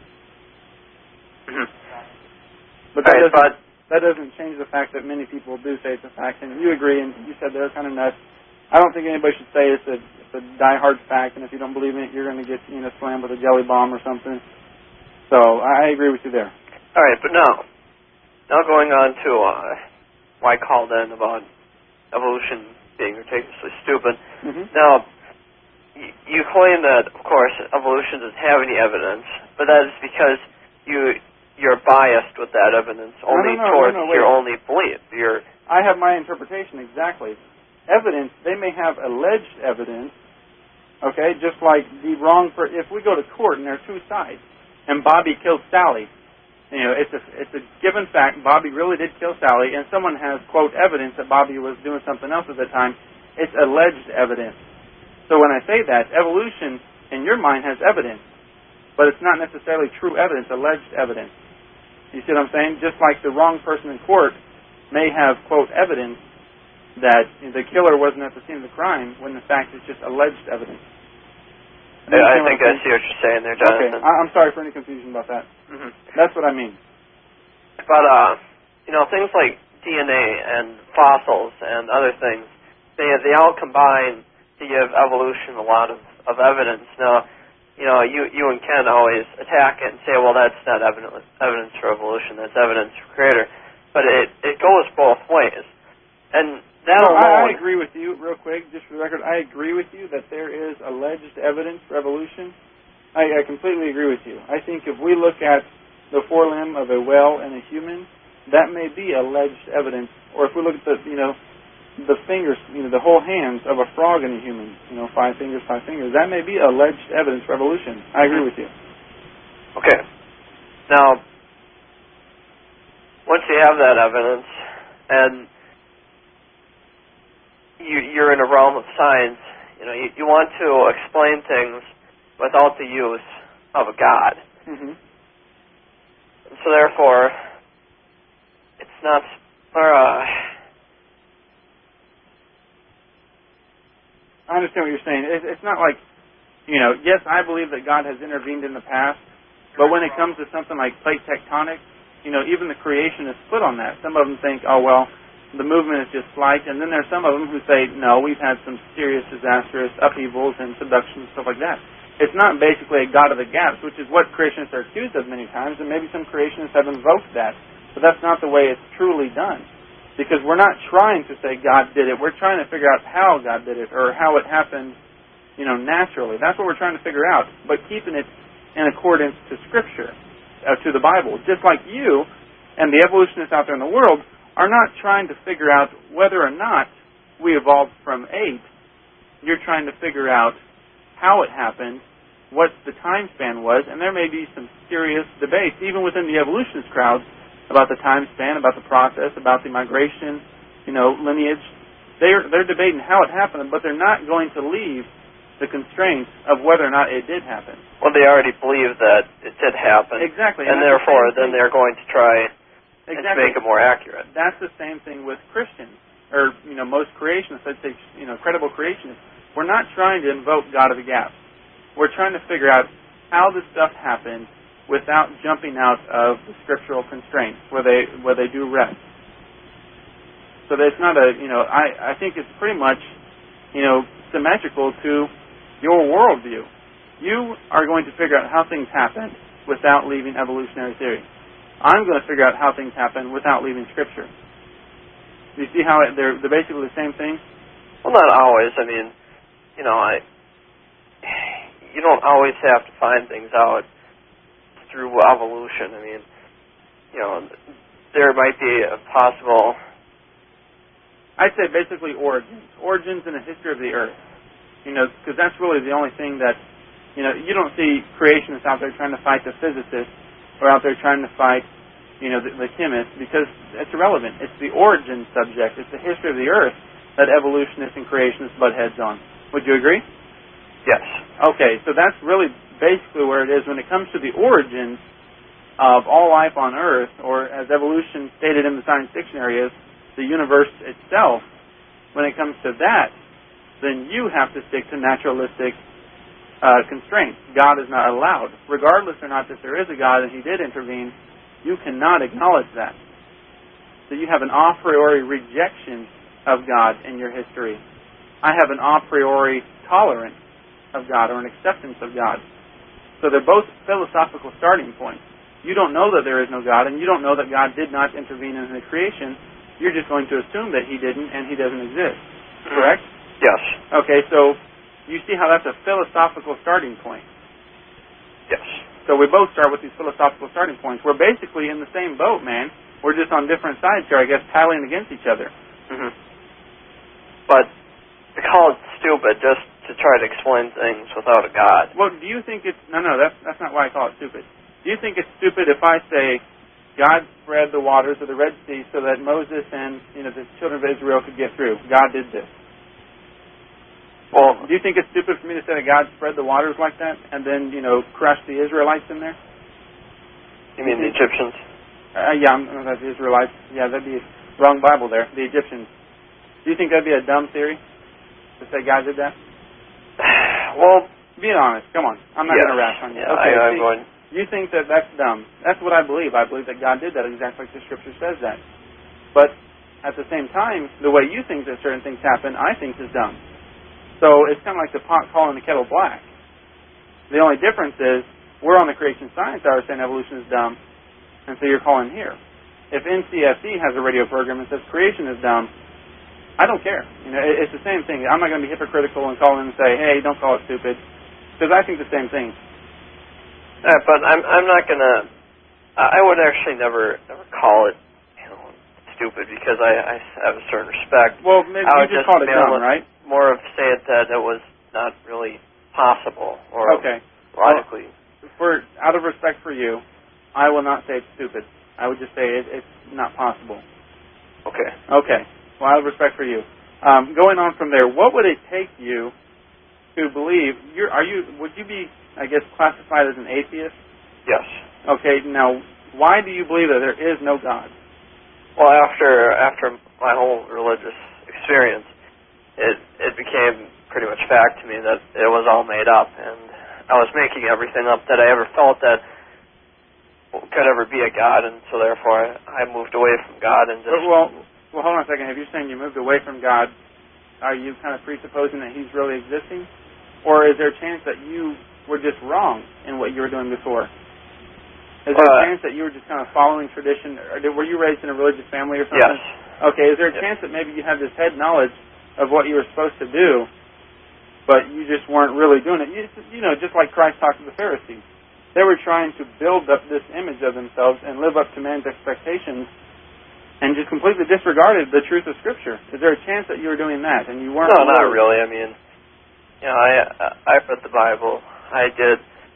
Mm-hmm. But that, right, doesn't, but that doesn't change the fact that many people do say it's a fact. And you agree, and you said they're kind of nuts. I don't think anybody should say it's a, it's a die-hard fact, and if you don't believe in it, you're going to get, you know, slammed with a jelly bomb or something. So I, I agree with you there. All right, but now, now going on to uh, why I called in about evolution being ridiculously stupid. Mm-hmm. Now, y- you claim that, of course, evolution doesn't have any evidence, but that is because you you're biased with that evidence only no, no, no, towards no, no, your only belief. You're I have my interpretation exactly. Evidence, they may have alleged evidence, okay, just like the wrong, per- if we go to court and there are two sides, and Bobby killed Sally, you know, it's a, it's a given fact, Bobby really did kill Sally, and someone has, quote, evidence that Bobby was doing something else at the time, it's alleged evidence. So when I say that, evolution, in your mind, has evidence, but it's not necessarily true evidence, alleged evidence. You see what I'm saying? Just like the wrong person in court may have, quote, evidence that the killer wasn't at the scene of the crime, when in fact it's just alleged evidence. Yeah, I think I see what you're saying there, Jonathan. Okay, I- I'm sorry for any confusion about that. Mm-hmm. That's what I mean. But, uh, you know, things like D N A and fossils and other things, they they all combine to give evolution a lot of, of evidence. Now, you know, you you and Ken always attack it and say, well, that's not evidence, evidence for evolution, that's evidence for creator. But it, it goes both ways. And that no, alone... I, I agree with you, real quick, just for the record, I agree with you that there is alleged evidence for evolution. I, I completely agree with you. I think if we look at the forelimb of a whale and a human, that may be alleged evidence. Or if we look at the, you know, the fingers, you know, the whole hands of a frog and a human, you know, five fingers, five fingers, that may be alleged evidence for evolution. I agree with you. Okay. Now, once you have that evidence, and you, you're in a realm of science, you know, you, you want to explain things without the use of a God. Mm-hmm. And so therefore, it's not, or, uh, I understand what you're saying. It, it's not like, you know, yes, I believe that God has intervened in the past, but when it comes to something like plate tectonics, you know, even the creation is split on that. Some of them think, oh, well, the movement is just slight, and then there's some of them who say, no, we've had some serious disastrous upheavals and subduction and stuff like that. It's not basically a God of the gaps, which is what creationists are accused of many times, and maybe some creationists have invoked that, but that's not the way it's truly done. Because we're not trying to say God did it. We're trying to figure out how God did it, or how it happened, you know, naturally. That's what we're trying to figure out, but keeping it in accordance to Scripture, uh, to the Bible. Just like you and the evolutionists out there in the world are not trying to figure out whether or not we evolved from ape. You're trying to figure out how it happened, what the time span was, and there may be some serious debates, even within the evolutionist crowds, about the time span, about the process, about the migration, you know, lineage. They're, they're debating how it happened, but they're not going to leave the constraints of whether or not it did happen. Well, they already believe that it did happen. Exactly. And, and therefore, the then they're going to try exactly. and make it more accurate. That's the same thing with Christians, or, you know, most creationists, I'd say, you know, credible creationists. We're not trying to invoke God of the gaps. We're trying to figure out how this stuff happened without jumping out of the scriptural constraints where they where they do rest. So that it's not a, you know, I, I think it's pretty much, you know, symmetrical to your worldview. You are going to figure out how things happened without leaving evolutionary theory. I'm going to figure out how things happen without leaving Scripture. Do you see how it, they're, they're basically the same thing? Well, not always. I mean, you know, I you don't always have to find things out through evolution. I mean, you know, there might be a possible... I'd say basically origins. Origins in the history of the Earth. You know, because that's really the only thing that, you know, you don't see creationists out there trying to fight the physicists or out there trying to fight, you know, the, the chemists, because it's irrelevant. It's the origin subject. It's the history of the Earth that evolutionists and creationists butt heads on. Would you agree? Yes. Okay, so that's really basically where it is when it comes to the origins of all life on Earth, or as evolution stated in the science dictionary is, the universe itself. When it comes to that, then you have to stick to naturalistic uh, constraints. God is not allowed. Regardless or not that there is a God and He did intervene, you cannot acknowledge that. So you have an a priori rejection of God in your history. I have an a priori tolerance of God, or an acceptance of God. So they're both philosophical starting points. You don't know that there is no God, and you don't know that God did not intervene in the creation. You're just going to assume that He didn't and He doesn't exist. Correct? Yes. Okay, so you see how that's a philosophical starting point. Yes. So we both start with these philosophical starting points. We're basically in the same boat, man. We're just on different sides here, I guess, paddling against each other. Mm-hmm. But to call it stupid just to try to explain things without a God. Well, do you think it's... No, no, that's, that's not why I call it stupid. Do you think it's stupid if I say God spread the waters of the Red Sea so that Moses and, you know, the children of Israel could get through? God did this. Well, do you think it's stupid for me to say that God spread the waters like that and then, you know, crushed the Israelites in there? You mean the Egyptians? Uh, yeah, I'm, I'm the Israelites. Yeah, that'd be wrong Bible there. The Egyptians. Do you think that'd be a dumb theory to say God did that? Well, be honest. Come on. I'm not yes. going to rash on you. Yeah, okay, I, I'm see, going. You think that that's dumb. That's what I believe. I believe that God did that exactly like the Scripture says that. But at the same time, the way you think that certain things happen, I think is dumb. So it's kind of like the pot calling the kettle black. The only difference is we're on the creation science hour saying evolution is dumb, and so you're calling here. If N C S E has a radio program that says creation is dumb, I don't care. You know, it's the same thing. I'm not going to be hypocritical and call in and say, hey, don't call it stupid, because I think the same thing. Uh, but I'm I'm not going to. I would actually never never call it, you know, stupid, because I, I have a certain respect. Well, maybe I you just called it dumb, right? More of say it that it was not really possible, or okay. logically. Well, for out of respect for you, I will not say it's stupid. I would just say it, it's not possible. Okay. Okay. Well, out of respect for you. Um, going on from there, what would it take you to believe? You're, are you? Would you be, I guess, classified as an atheist? Yes. Okay. Now, why do you believe that there is no God? Well, after after my whole religious experience, it it became pretty much fact to me that it was all made up, and I was making everything up that I ever felt that could ever be a God, and so therefore I, I moved away from God and just. Well, well, hold on a second. If you're saying you moved away from God, are you kind of presupposing that He's really existing, or is there a chance that you were just wrong in what you were doing before? Is there uh, a chance that you were just kind of following tradition, or did, were you raised in a religious family or something? Yes. Okay. Is there a yes. chance that maybe you have this head knowledge of what you were supposed to do, but you just weren't really doing it? You, you know, just like Christ talked to the Pharisees. They were trying to build up this image of themselves and live up to man's expectations, and just completely disregarded the truth of Scripture. Is there a chance that you were doing that and you weren't? No, not really. I mean, you know, I I read the Bible. I did.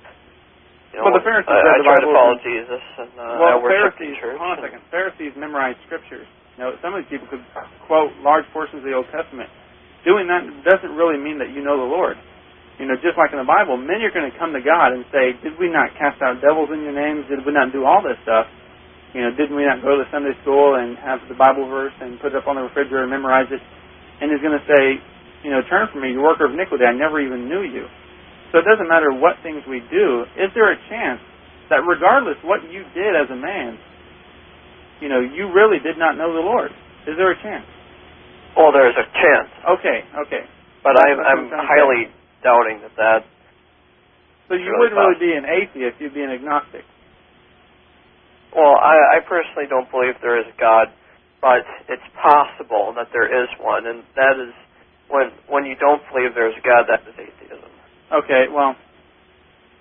You know, well, the Pharisees I, read I the tried Bible. to follow Jesus, and uh, well, I worshiped Pharisees, in church. Hold on a second. Pharisees memorized Scriptures. Now, some of these people could quote large portions of the Old Testament. Doing that doesn't really mean that you know the Lord. You know, just like in the Bible, many are going to come to God and say, did we not cast out devils in your name? Did we not do all this stuff? You know, didn't we not go to Sunday school and have the Bible verse and put it up on the refrigerator and memorize it? And He's going to say, you know, turn from me, you worker of iniquity, I never even knew you. So it doesn't matter what things we do. Is there a chance that regardless what you did as a man, you know, you really did not know the Lord? Is there a chance? Well, there's a chance. Okay, okay. But I'm, I'm highly doubting that that... So you wouldn't really be an atheist, you'd be an agnostic. Well, I, I personally don't believe there is a God, but it's possible that there is one, and that is, when when you don't believe there's a God, that is atheism. Okay, well,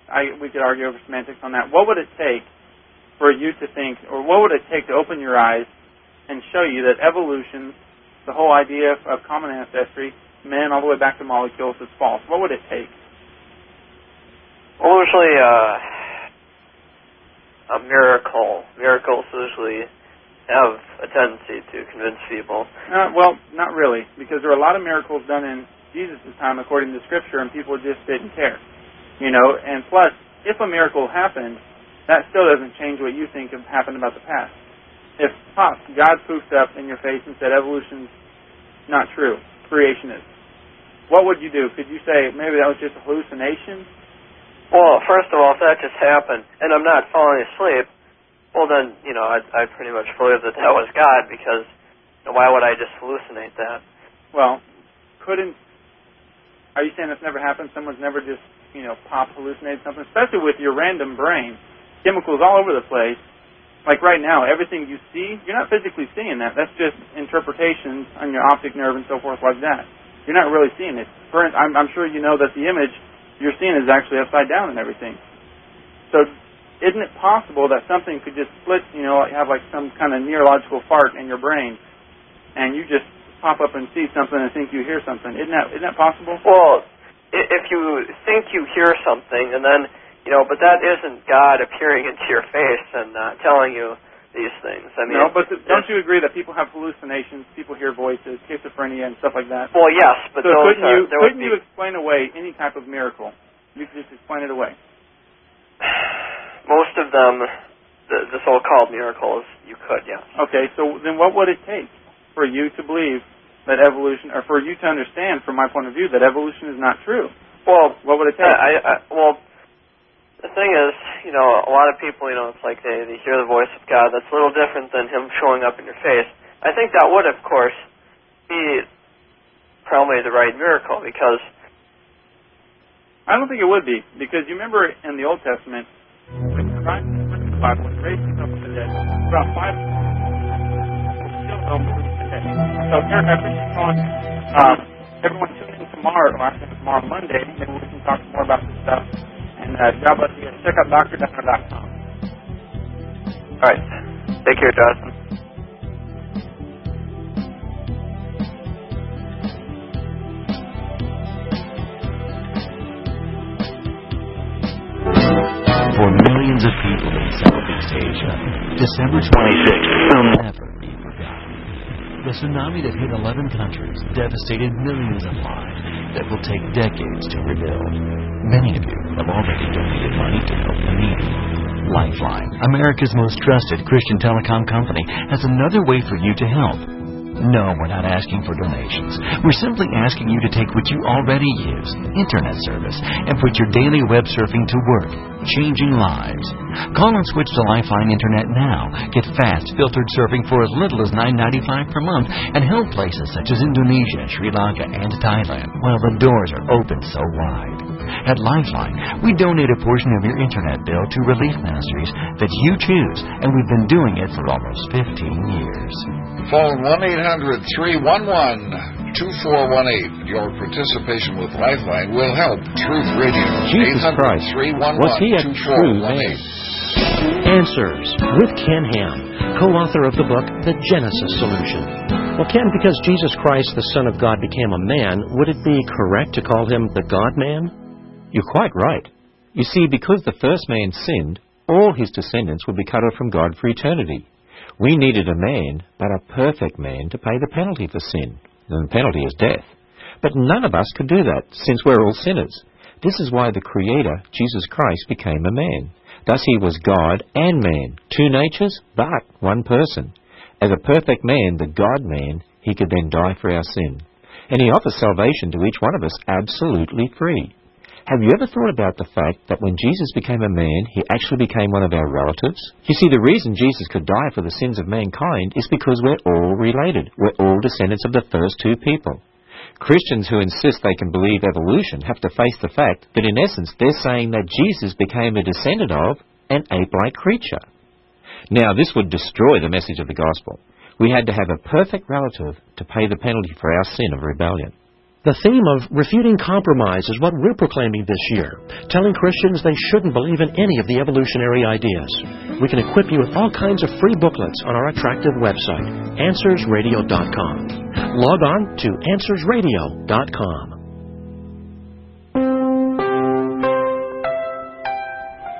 I, we could argue over semantics on that. What would it take for you to think, or what would it take to open your eyes and show you that evolution, the whole idea of, of common ancestry, men all the way back to molecules, is false? What would it take? Well, usually uh, a miracle. Miracles usually have a tendency to convince people. Uh, well, not really, because there were a lot of miracles done in Jesus' time according to Scripture, and people just didn't care. You know, and plus, if a miracle happened, that still doesn't change what you think happened about the past. If pop, God poofed up in your face and said evolution's not true, creation is, what would you do? Could you say maybe that was just a hallucination? Well, first of all, if that just happened and I'm not falling asleep, well then, you know, I I pretty much believe that that was God, because you know, why would I just hallucinate that? Well, couldn't, are you saying that's never happened? Someone's never just, you know, pop hallucinated something? Especially with your random brain, chemicals all over the place. Like right now, everything you see, you're not physically seeing that. That's just interpretations on your optic nerve and so forth like that. You're not really seeing it. For, I'm, I'm sure you know that the image you're seeing is actually upside down and everything. So isn't it possible that something could just split, you know, like have like some kind of neurological fart in your brain, and you just pop up and see something and think you hear something? Isn't that, isn't that possible? Well, if you think you hear something, and then, you know, but that isn't God appearing into your face and uh, telling you these things. I mean, no, but the, don't you agree that people have hallucinations, people hear voices, schizophrenia, and stuff like that? Well, yes, but so those couldn't are, you there couldn't would you be... explain away any type of miracle? You could just explain it away. Most of them, the, the so-called miracles, you could, yes. Okay, so then what would it take for you to believe that evolution, or for you to understand, from my point of view, that evolution is not true? Well, what would it take? I, I, well. The thing is, you know, a lot of people, you know, it's like they, they hear the voice of God. That's a little different than Him showing up in your face. I think that would, of course, be probably the right miracle, because... I don't think it would be, because you remember in the Old Testament, when Christ in the Bible, when He raised Himself from the dead, about five still don't believe in the dead. So here, after you on, um, everyone tune in tomorrow, or I think tomorrow Monday, maybe we can talk more about this stuff. And uh, God bless you. Check out Doctor Downer dot com. All right. Take care, Jonathan. For millions of people in Southeast Asia, December twenty-sixth will never be forgotten. The tsunami that hit eleven countries devastated millions of lives that will take decades to rebuild. Many of you have already donated money to help the needy. Lifeline, America's most trusted Christian telecom company, has another way for you to help. No, we're not asking for donations. We're simply asking you to take what you already use, internet service, and put your daily web surfing to work, changing lives. Call and switch to Lifeline Internet now. Get fast, filtered surfing for as little as nine dollars and ninety-five cents per month and help places such as Indonesia, Sri Lanka, and Thailand while the doors are open so wide. At Lifeline, we donate a portion of your internet bill to relief ministries that you choose, and we've been doing it for almost fifteen years. Phone one eight hundred three one one two four one eight. Your participation with Lifeline will help Truth Radio. Jesus Christ, was He a true man? Answers with Ken Ham, co-author of the book The Genesis Solution. Well, Ken, because Jesus Christ, the Son of God, became a man, would it be correct to call Him the God-man? You're quite right. You see, because the first man sinned, all his descendants would be cut off from God for eternity. We needed a man, but a perfect man, to pay the penalty for sin. And the penalty is death. But none of us could do that, since we're all sinners. This is why the Creator, Jesus Christ, became a man. Thus He was God and man, two natures, but one person. As a perfect man, the God-man, He could then die for our sin. And He offers salvation to each one of us absolutely free. Have you ever thought about the fact that when Jesus became a man, He actually became one of our relatives? You see, the reason Jesus could die for the sins of mankind is because we're all related. We're all descendants of the first two people. Christians who insist they can believe evolution have to face the fact that in essence they're saying that Jesus became a descendant of an ape-like creature. Now, this would destroy the message of the gospel. We had to have a perfect relative to pay the penalty for our sin of rebellion. The theme of refuting compromise is what we're proclaiming this year, telling Christians they shouldn't believe in any of the evolutionary ideas. We can equip you with all kinds of free booklets on our attractive website, answers radio dot com. Log on to answers radio dot com.